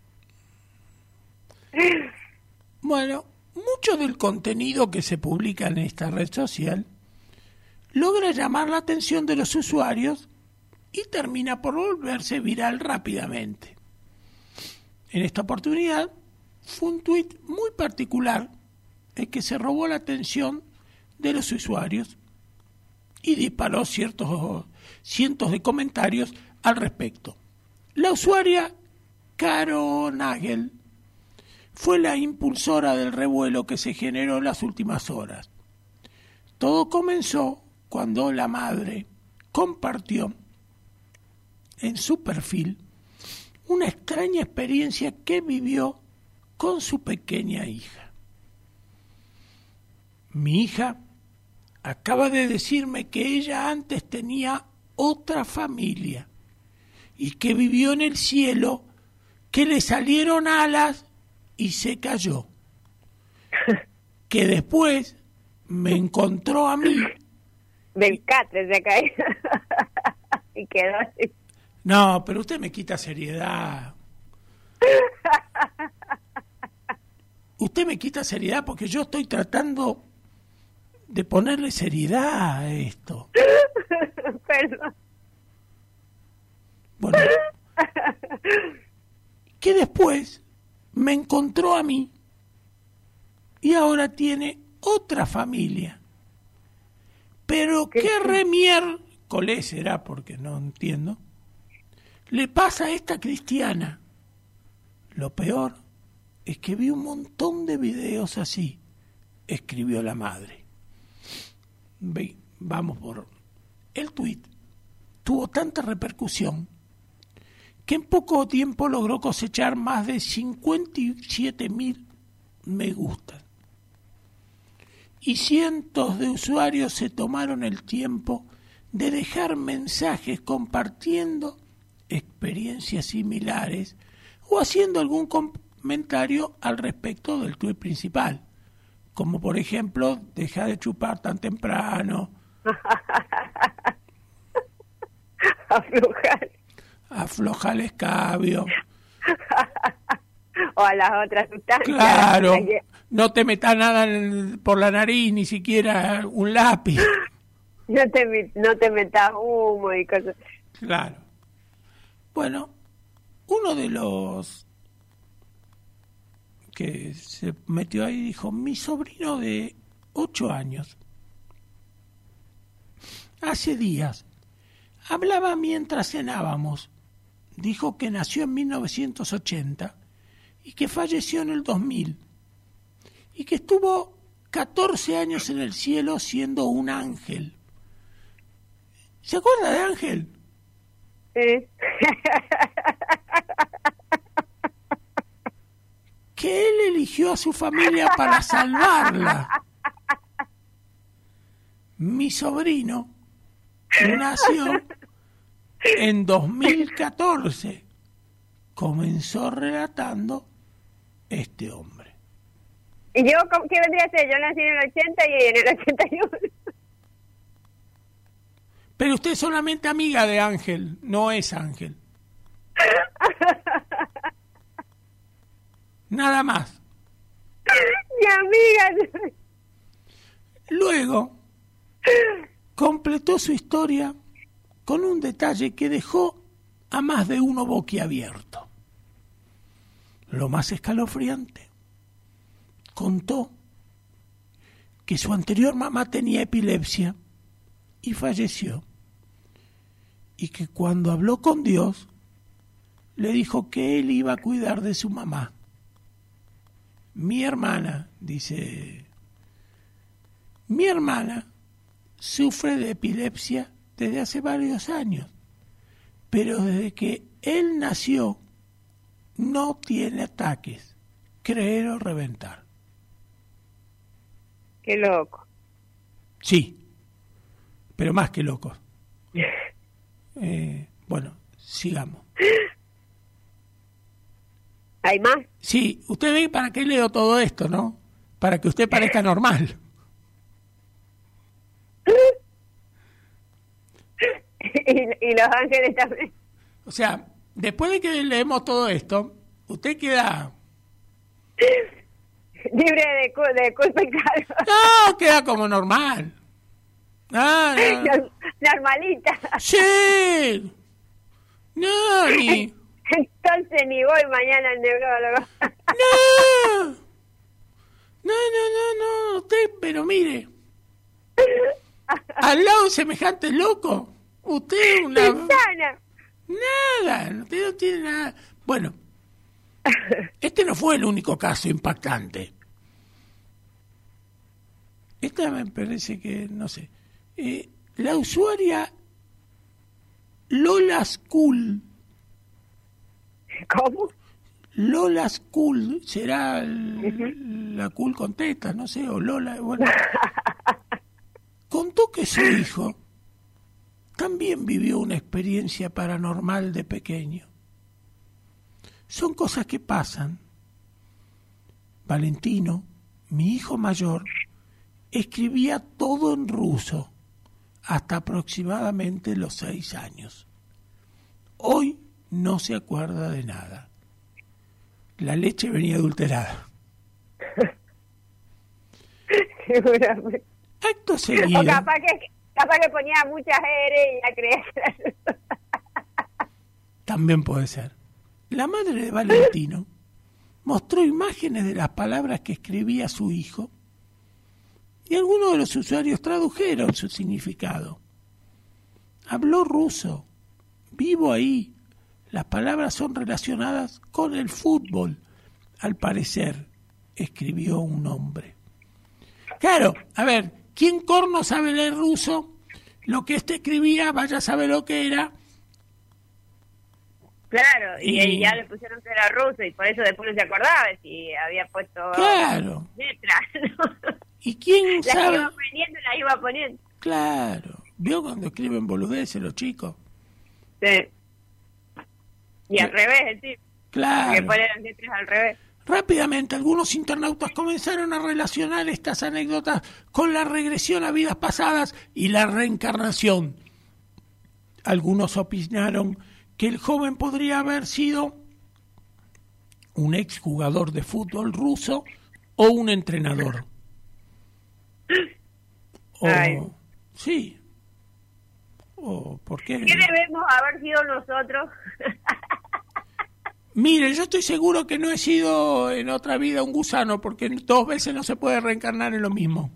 Bueno, mucho del contenido que se publica en esta red social logra llamar la atención de los usuarios y termina por volverse viral rápidamente. En esta oportunidad fue un tuit muy particular el que se robó la atención de los usuarios y disparó ciertos cientos de comentarios al respecto. La usuaria Caro Nagel fue la impulsora del revuelo que se generó en las últimas horas. Todo comenzó cuando la madre compartió en su perfil una extraña experiencia que vivió con su pequeña hija. Mi hija acaba de decirme que ella antes tenía otra familia y que vivió en el cielo, que le salieron alas y se cayó. Que después me encontró a mí. Del catre se cae. Y quedó así. No, pero usted me quita seriedad. Usted me quita seriedad porque yo estoy tratando de ponerle seriedad a esto. Perdón. Bueno, que después me encontró a mí y ahora tiene otra familia. Pero qué remier, colé será porque no entiendo, le pasa a esta cristiana. Lo peor es que vi un montón de videos así, escribió la madre. Ve, vamos por... El tuit tuvo tanta repercusión que en poco tiempo logró cosechar más de cincuenta y siete mil me gustan. Y cientos de usuarios se tomaron el tiempo de dejar mensajes compartiendo experiencias similares o haciendo algún comentario al respecto del tuit principal, como por ejemplo, deja de chupar tan temprano, Aflojar. afloja el escabio, O a las otras sustancias. claro, no te metas nada en- por la nariz, ni siquiera un lápiz, No te, mi- no te metas humo y cosas. claro. Bueno, uno de los que se metió ahí dijo, mi sobrino de ocho años, hace días, hablaba mientras cenábamos, dijo que nació en mil novecientos ochenta y que falleció en el dos mil y que estuvo catorce años en el cielo siendo un ángel. ¿Se acuerda de Ángel? Sí. que él eligió a su familia para salvarla. Mi sobrino nació en dos mil catorce. Comenzó relatando este hombre. ¿Y yo cómo- qué vendría a ser? Yo nací en el ochenta y en el ochenta y uno. Pero usted es solamente amiga de Ángel, no es Ángel. Nada más. Mi amiga. Luego completó su historia con un detalle que dejó a más de uno boquiabierto. Lo más escalofriante, contó que su anterior mamá tenía epilepsia y falleció, y que cuando habló con Dios le dijo que él iba a cuidar de su mamá. Mi hermana, dice, mi hermana sufre de epilepsia desde hace varios años, pero desde que él nació no tiene ataques, creer o reventar. Qué loco. Sí, pero más que locos. Eh, bueno, sigamos. ¿Hay más? Sí, usted ve para qué leo todo esto, ¿no? Para que usted parezca normal. y, y los ángeles también. O sea, después de que leemos todo esto, usted queda... Libre de, cu- de culpa y cargo. No, queda como normal. Ah, no, no. Normalita. Sí. No, ni... Entonces ni voy mañana al neurólogo. No. No, no, no, no. Usted, pero mire. Al lado de semejante loco. Usted una... Sana. Nada, usted no tiene nada. Bueno, este no fue el único caso impactante. Esta me parece que, no sé. Eh, la usuaria Lola School. ¿Cómo? Lola School será el- la cool con tetas, no sé, o Lola, bueno. Contó que su hijo también vivió una experiencia paranormal de pequeño. Son cosas que pasan. Valentino, mi hijo mayor, escribía todo en ruso hasta aproximadamente los seis años. Hoy no se acuerda de nada. La leche venía adulterada. Seguramente. Acto O seguido, capaz que, capaz que ponía muchas R y ya creía. también puede ser. La madre de Valentino mostró imágenes de las palabras que escribía su hijo y algunos de los usuarios tradujeron su significado. Habló ruso, vivo ahí. Las palabras son relacionadas con el fútbol, al parecer, escribió un hombre. Claro, a ver, ¿quién corno sabe leer ruso? Lo que este escribía, vaya a saber lo que era. Claro, y, Y- y ya le pusieron que era ruso y por eso después no se acordaba si había puesto Claro. letras. ¿no? ¿Y quién Las sabe? iba poniendo y las iba poniendo. Claro. ¿Vio cuando escriben boludeces los chicos? Sí. Y al revés, el tipo. Que Claro. ponen las letras al revés. Rápidamente, algunos internautas comenzaron a relacionar estas anécdotas con la regresión a vidas pasadas y la reencarnación. Algunos opinaron que el joven podría haber sido un exjugador de fútbol ruso o un entrenador. O, Ay. sí. O, ¿por qué? ¿Qué debemos haber sido nosotros? Mire, yo estoy seguro que no he sido en otra vida un gusano, porque dos veces no se puede reencarnar en lo mismo.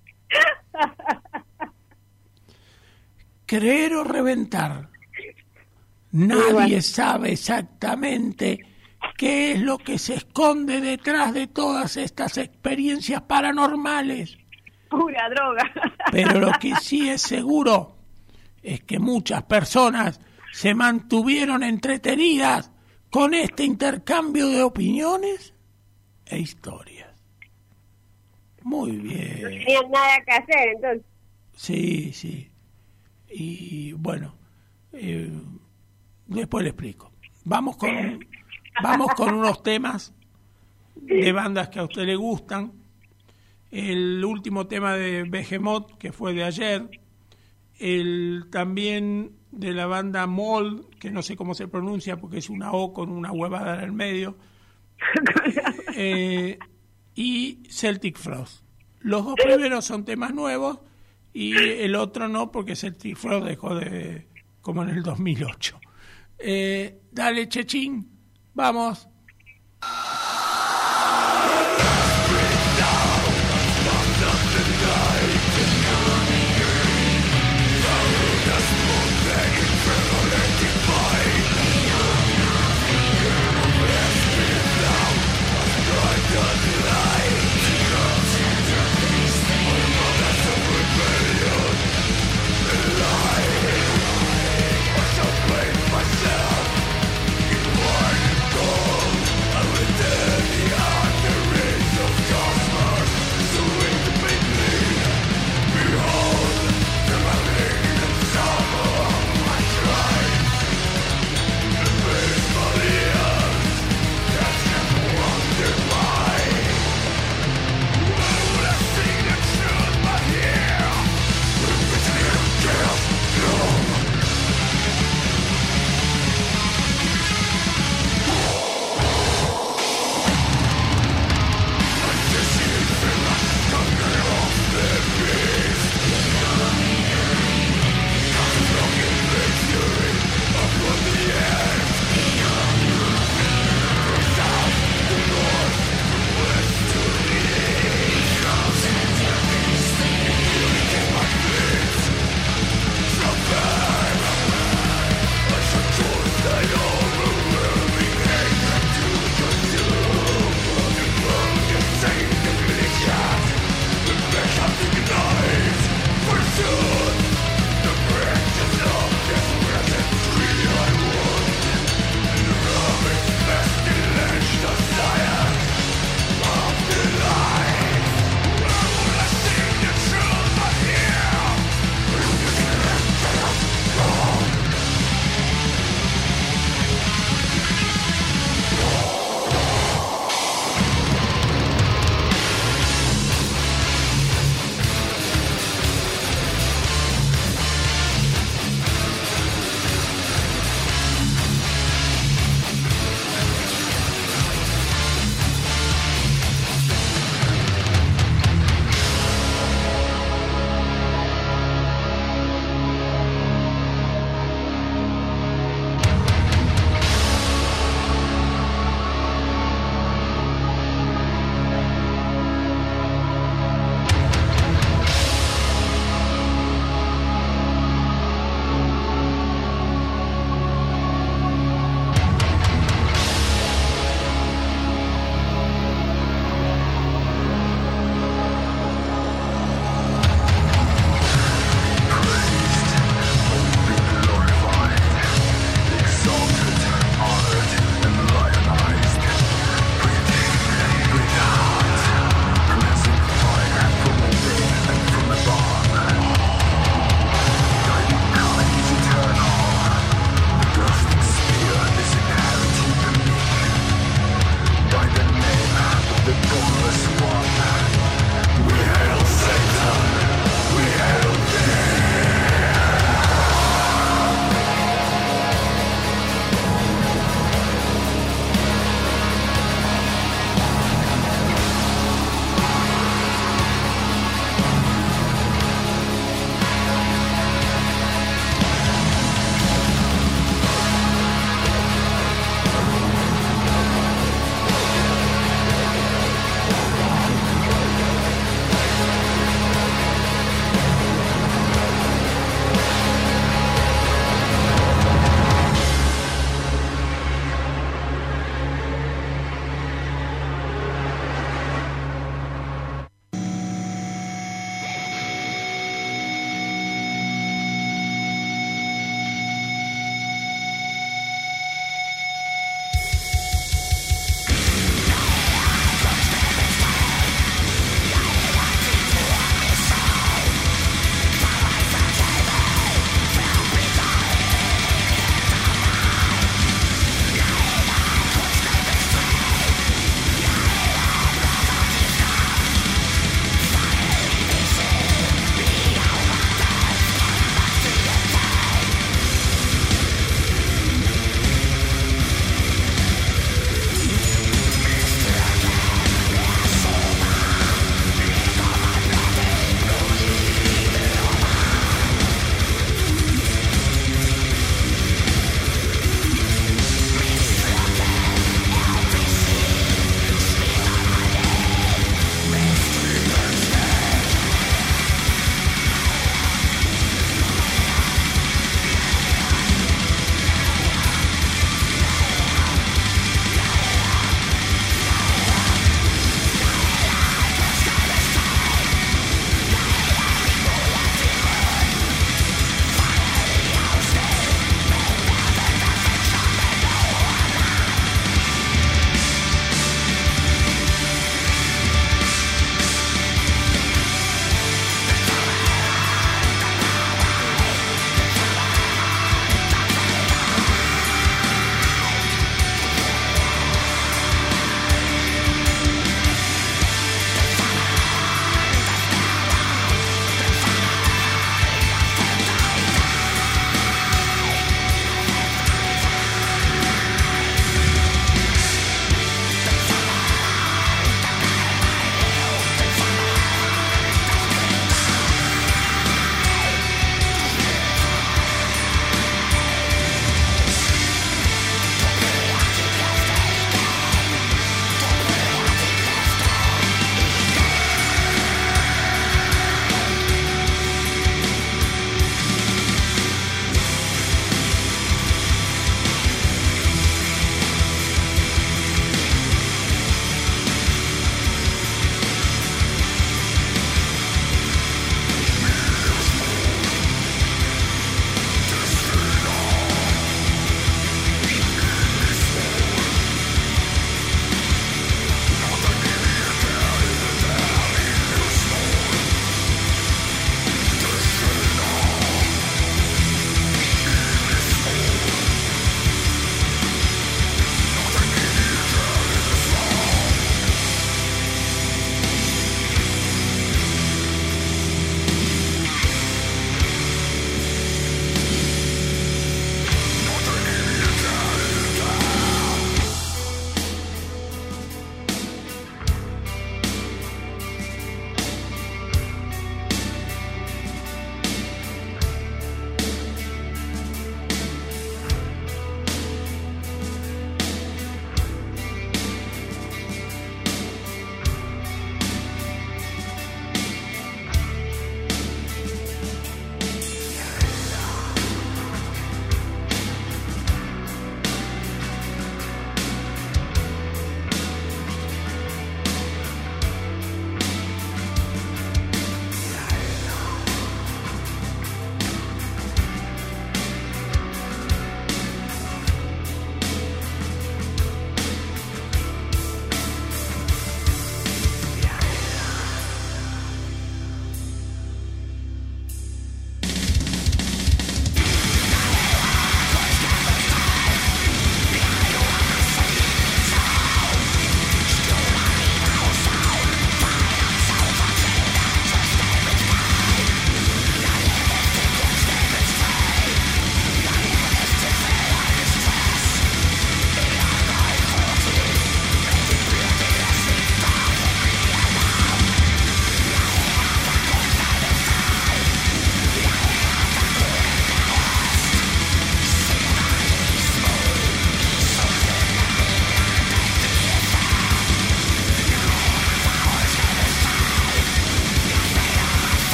Creer o reventar. Nadie sabe exactamente qué es lo que se esconde detrás de todas estas experiencias paranormales. Pura droga. Pero lo que sí es seguro es que muchas personas se mantuvieron entretenidas con este intercambio de opiniones e historias. Muy No bien. tenían nada que hacer, entonces. Sí, sí. Y bueno, eh, después le explico. Vamos con, vamos con unos temas de bandas que a usted le gustan. El último tema de Behemoth, que fue de ayer. El también de la banda Mold, que no sé cómo se pronuncia porque es una O con una huevada en el medio. eh, y Celtic Frost. Los dos primeros son temas nuevos y el otro no, porque Celtic Frost dejó de... como en el dos mil ocho. Eh, dale, Chechín, vamos. Myself in one goal.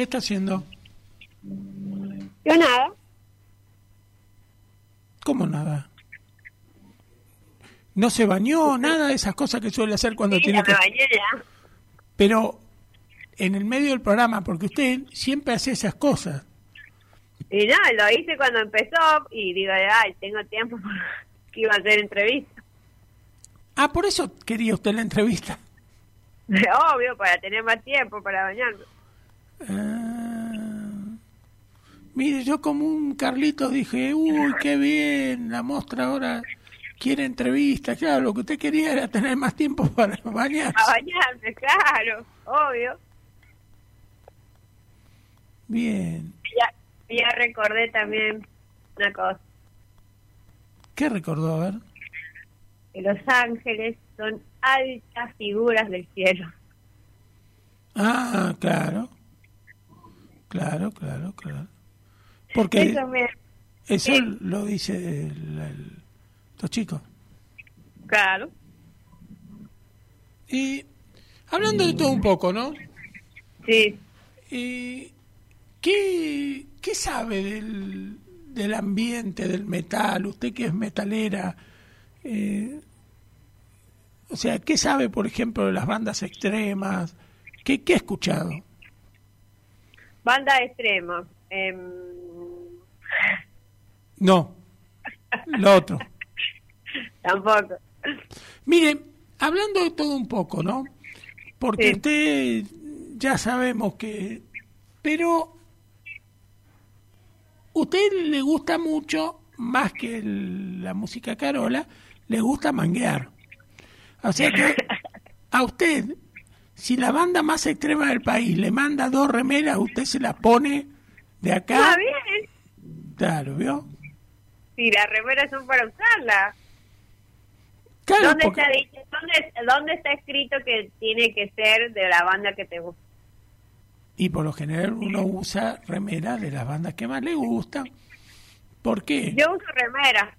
¿Qué está haciendo? Yo nada. ¿Cómo nada? ¿No se bañó? Nada de esas cosas que suele hacer cuando Sí, tiene ya que... me bañé ya. Pero en el medio del programa, porque usted siempre hace esas cosas. Y no, lo hice cuando empezó y digo, ay, tengo tiempo que iba a hacer entrevista. Ah, por eso quería usted la entrevista. Obvio, para tener más tiempo para bañarme. Ah, mire, yo como un Carlitos dije, uy, qué bien, la Mostra ahora quiere entrevista. Claro, lo que usted quería era tener más tiempo para bañarse. A bañarme, claro, obvio. Bien. Ya, ya recordé también una cosa. ¿Qué recordó? A ver. Que los ángeles son altas figuras del cielo. Ah, claro. Claro, claro, claro. Porque Eso me... eso eh. lo dice el, el, estos chicos. Claro. Y hablando de todo un poco, ¿no? Sí. Eh, ¿qué, ¿Qué sabe del, del ambiente, del metal? Usted que es metalera, eh, o sea, ¿qué sabe, por ejemplo, de las bandas extremas? ¿Qué, qué ha escuchado? Banda extrema. Eh... No, lo otro. Tampoco. Mire, hablando de todo un poco, ¿no? Porque Sí. usted ya sabemos que... Pero usted le gusta mucho, más que el- la música carola, le gusta manguear. O sea que a usted, si la banda más extrema del país le manda dos remeras, usted se las pone de acá. Ah, bien. Claro, ¿vio? Si las remeras son para usarla. Claro, ¿Dónde, porque- está dicho, dónde, ¿Dónde está escrito que tiene que ser de la banda que te gusta? Y por lo general uno usa remeras de las bandas que más le gustan. ¿Por qué? Yo uso remeras.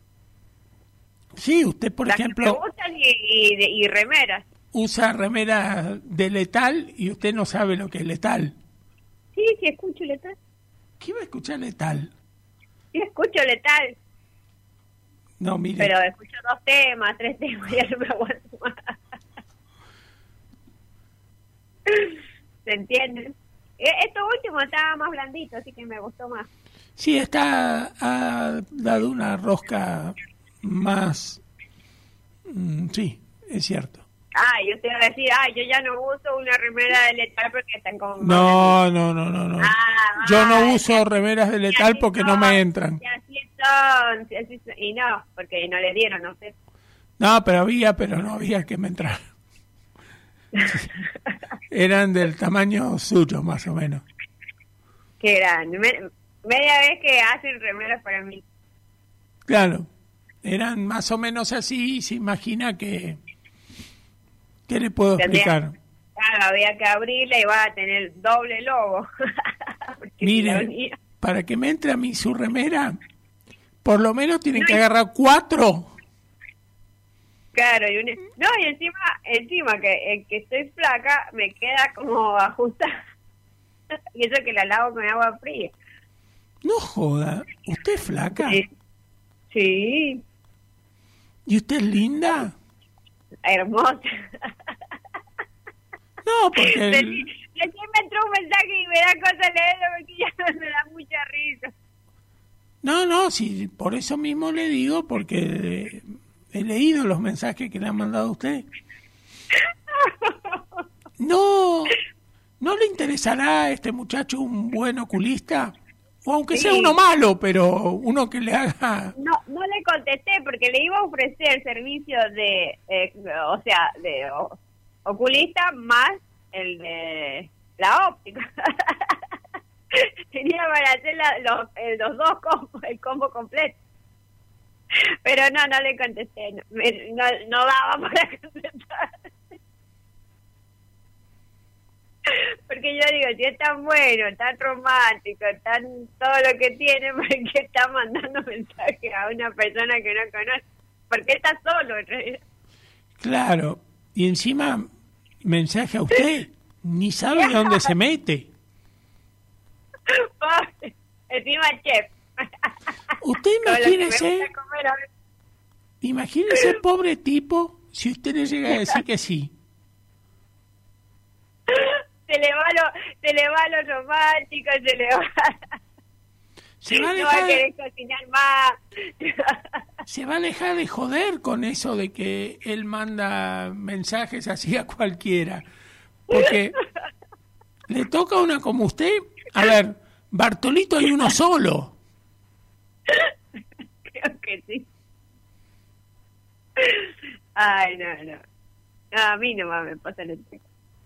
Sí, usted, por las que ejemplo, me gustan y, y, y remeras. usa remeras de Letal y usted no sabe lo que es Letal. Sí, sí escucho letal. ¿Qué va a escuchar Letal? Sí escucho letal. No, mire. Pero escucho dos temas, tres temas, ya no me aguanto más. ¿Se entiende? Eh, Esto último estaba más blandito, así que me gustó más. Sí, está, ha dado una rosca más... mm, sí, es cierto. Ah, y usted va a decir, ah, yo ya no uso una remera de letal porque están con... No, no, no, no, no. Ah, Yo no vale. uso remeras de Y Letal así porque no son, me entran. Y así son, y así son. Y no, porque no le dieron, no sé. No, pero había, pero no había que me entrar. Eran del tamaño suyo, más o menos. Qué grande. Me- media vez que hacen remeras para mí. Claro, eran más o menos así y se imagina que... ¿Qué le puedo Tendría- explicar? Claro, había que abrirla y va a tener doble logo. Porque si no Mire, venía- para que me entre a mí su remera, por lo menos tienen No, que y- agarrar cuatro. Claro, y, un- no, y encima, encima que, eh, que estoy flaca, me queda como ajustada. Y eso que la lavo con agua fría. No joda, ¿usted es flaca? Sí. Sí, ¿Y usted es linda? hermosa. No, porque... el- Recién recién me entró un mensaje y me da cosa leerlo porque ya me da mucha risa. No, no, sí, por eso mismo le digo, porque he leído los mensajes que le han mandado a usted. No, ¿no le interesará a este muchacho un buen oculista? O aunque sea Sí. uno malo, pero uno que le haga... No, no le contesté porque le iba a ofrecer servicio de, eh, o sea, de o- oculista más el de la óptica. Tenía para hacer la- los, eh, los dos combos, el combo completo. Pero no, no le contesté, no, me- no, no daba para contestar. Porque yo digo, si es tan bueno, tan romántico, tan todo lo que tiene, ¿por qué está mandando mensajes a una persona que no conoce? Porque está solo en realidad. Claro, y encima mensaje a usted, ni sabe dónde se mete. Pobre. Encima chef. Usted Con lo que me imagínese, gusta comer a mí. imagínese pobre tipo si usted le llega a decir que sí. Se le va lo, se le va lo romántico, se le va... Se va a No va a dejar, querer cocinar más. se va a dejar de joder con eso de que él manda mensajes así a cualquiera. Porque le toca a una como usted. A ver, Bartolito hay uno solo. Creo que sí. Ay, no, no. No, a mí nomás me pasa el efecto.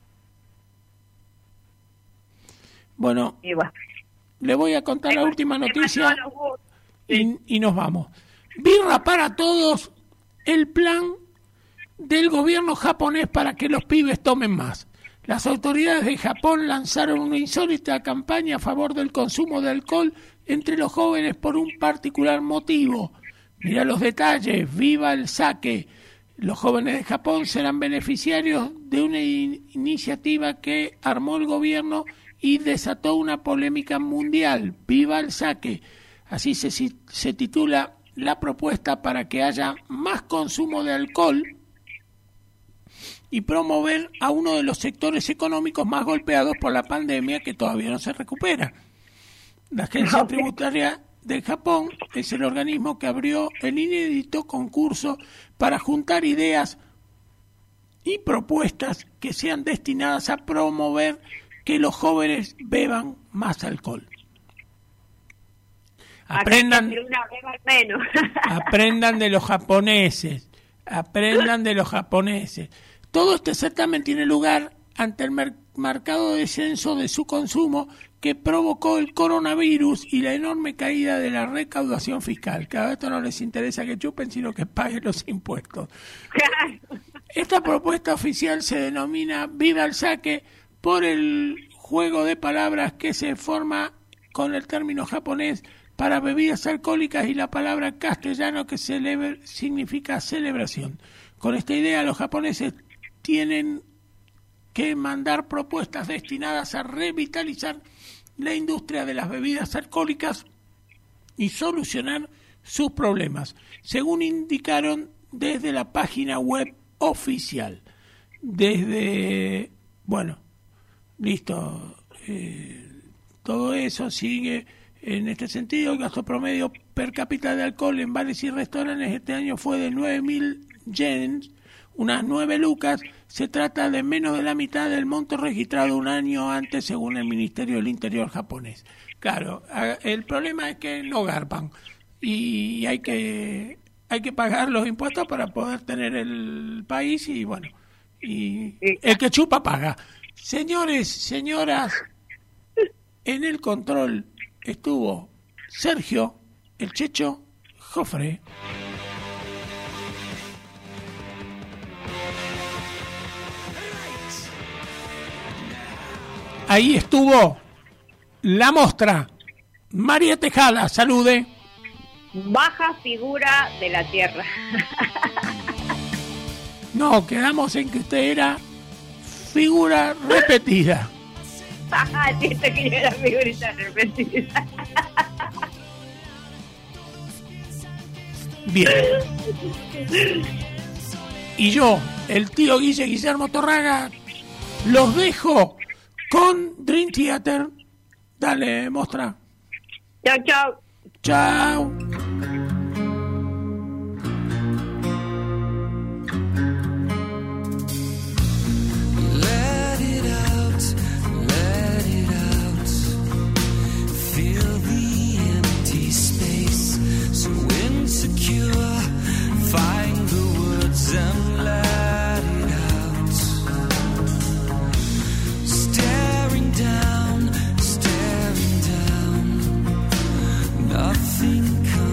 Bueno, Y bueno. le voy a contar la última noticia Me mandó los- y, y nos vamos. Birra para todos, el plan del gobierno japonés para que los pibes tomen más. Las autoridades de Japón lanzaron una insólita campaña a favor del consumo de alcohol entre los jóvenes por un particular motivo. Mira los detalles, viva el sake. Los jóvenes de Japón serán beneficiarios de una in- iniciativa que armó el gobierno y desató una polémica mundial. Viva el sake. Así se, se titula la propuesta para que haya más consumo de alcohol y promover a uno de los sectores económicos más golpeados por la pandemia que todavía no se recupera. La Agencia Tributaria del Japón es el organismo que abrió el inédito concurso para juntar ideas y propuestas que sean destinadas a promover que los jóvenes beban más alcohol. Aprendan, Acá una beba menos. aprendan de los japoneses, aprendan de los japoneses. Todo este certamen tiene lugar ante el mer- marcado descenso de su consumo que provocó el coronavirus y la enorme caída de la recaudación fiscal. Que a esto no les interesa que chupen, sino que paguen los impuestos. Esta propuesta oficial se denomina Viva el Sake por el juego de palabras que se forma con el término japonés para bebidas alcohólicas y la palabra castellano que celebra, significa celebración. Con esta idea los japoneses tienen que mandar propuestas destinadas a revitalizar la industria de las bebidas alcohólicas y solucionar sus problemas, según indicaron desde la página web oficial. Desde, bueno, listo, eh, todo eso sigue en este sentido. El gasto promedio per cápita de alcohol en bares y restaurantes este año fue de nueve mil yens, unas nueve lucas. Se trata de menos de la mitad del monto registrado un año antes, según el Ministerio del Interior japonés. Claro, el problema es que no garpan y hay que hay que pagar los impuestos para poder tener el país y bueno, y el que chupa paga. Señores, señoras, en el control estuvo Sergio, el Checho Jofre. Ahí estuvo la mostra María Tejada, salude. Baja figura de la tierra. No, quedamos en que usted era figura repetida. Siento que yo era figurita repetida. Bien. Y yo, el tío Guille Guillermo Torraga, los dejo con Dream Theater. Dale, mostra. Chau, chau. Chao. Let it out, let it out. Feel the empty space, so insecure. Find the words and let it out. Staring down, staring down. Nothing comes.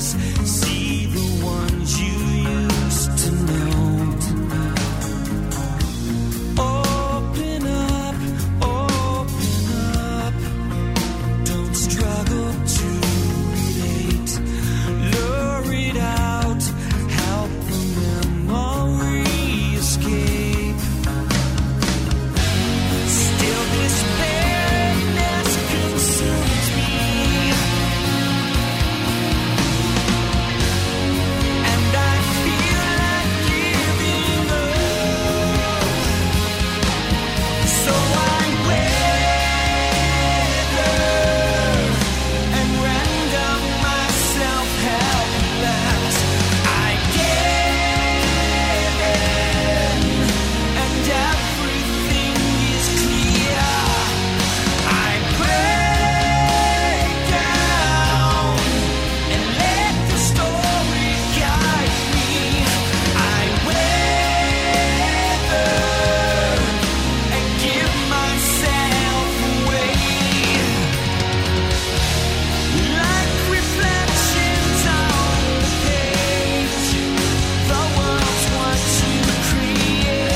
eyes see the ones you used to know. Open up, open up. Don't struggle to relate. Lure it out, help the memory escape. Still this barrenness consumes me, and I feel like giving up. So I weather and render myself helpless. I give in, and everything is clear. I break down and let the story guide me. I weather and give myself away. Like reflections on the page, the world's what you create.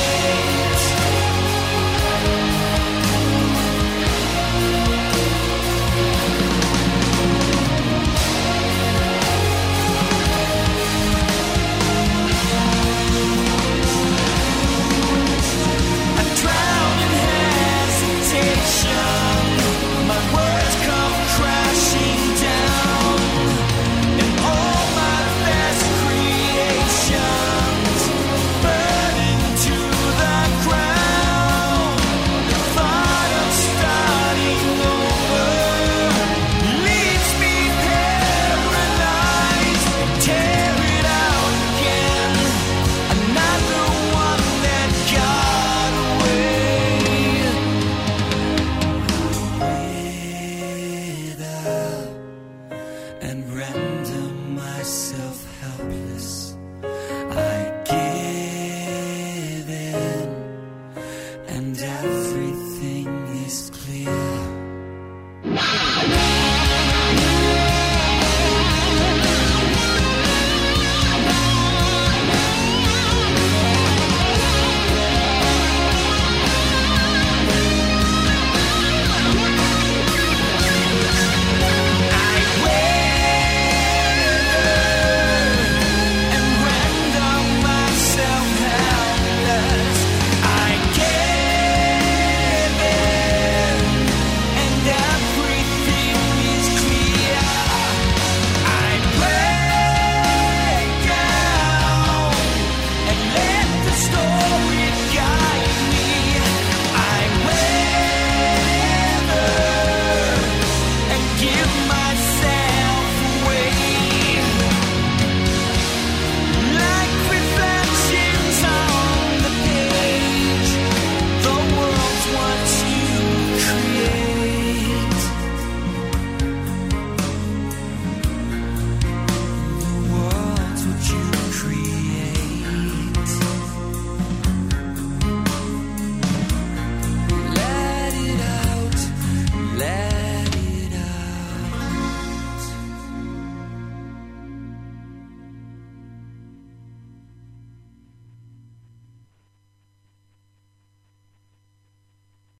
I drown in hesitation. My words come crashing down, and all my best creations burning to the ground. The thought of starting over leaves me paralyzed. Tear it out again. Another one that got away. Wither and render myself helpless.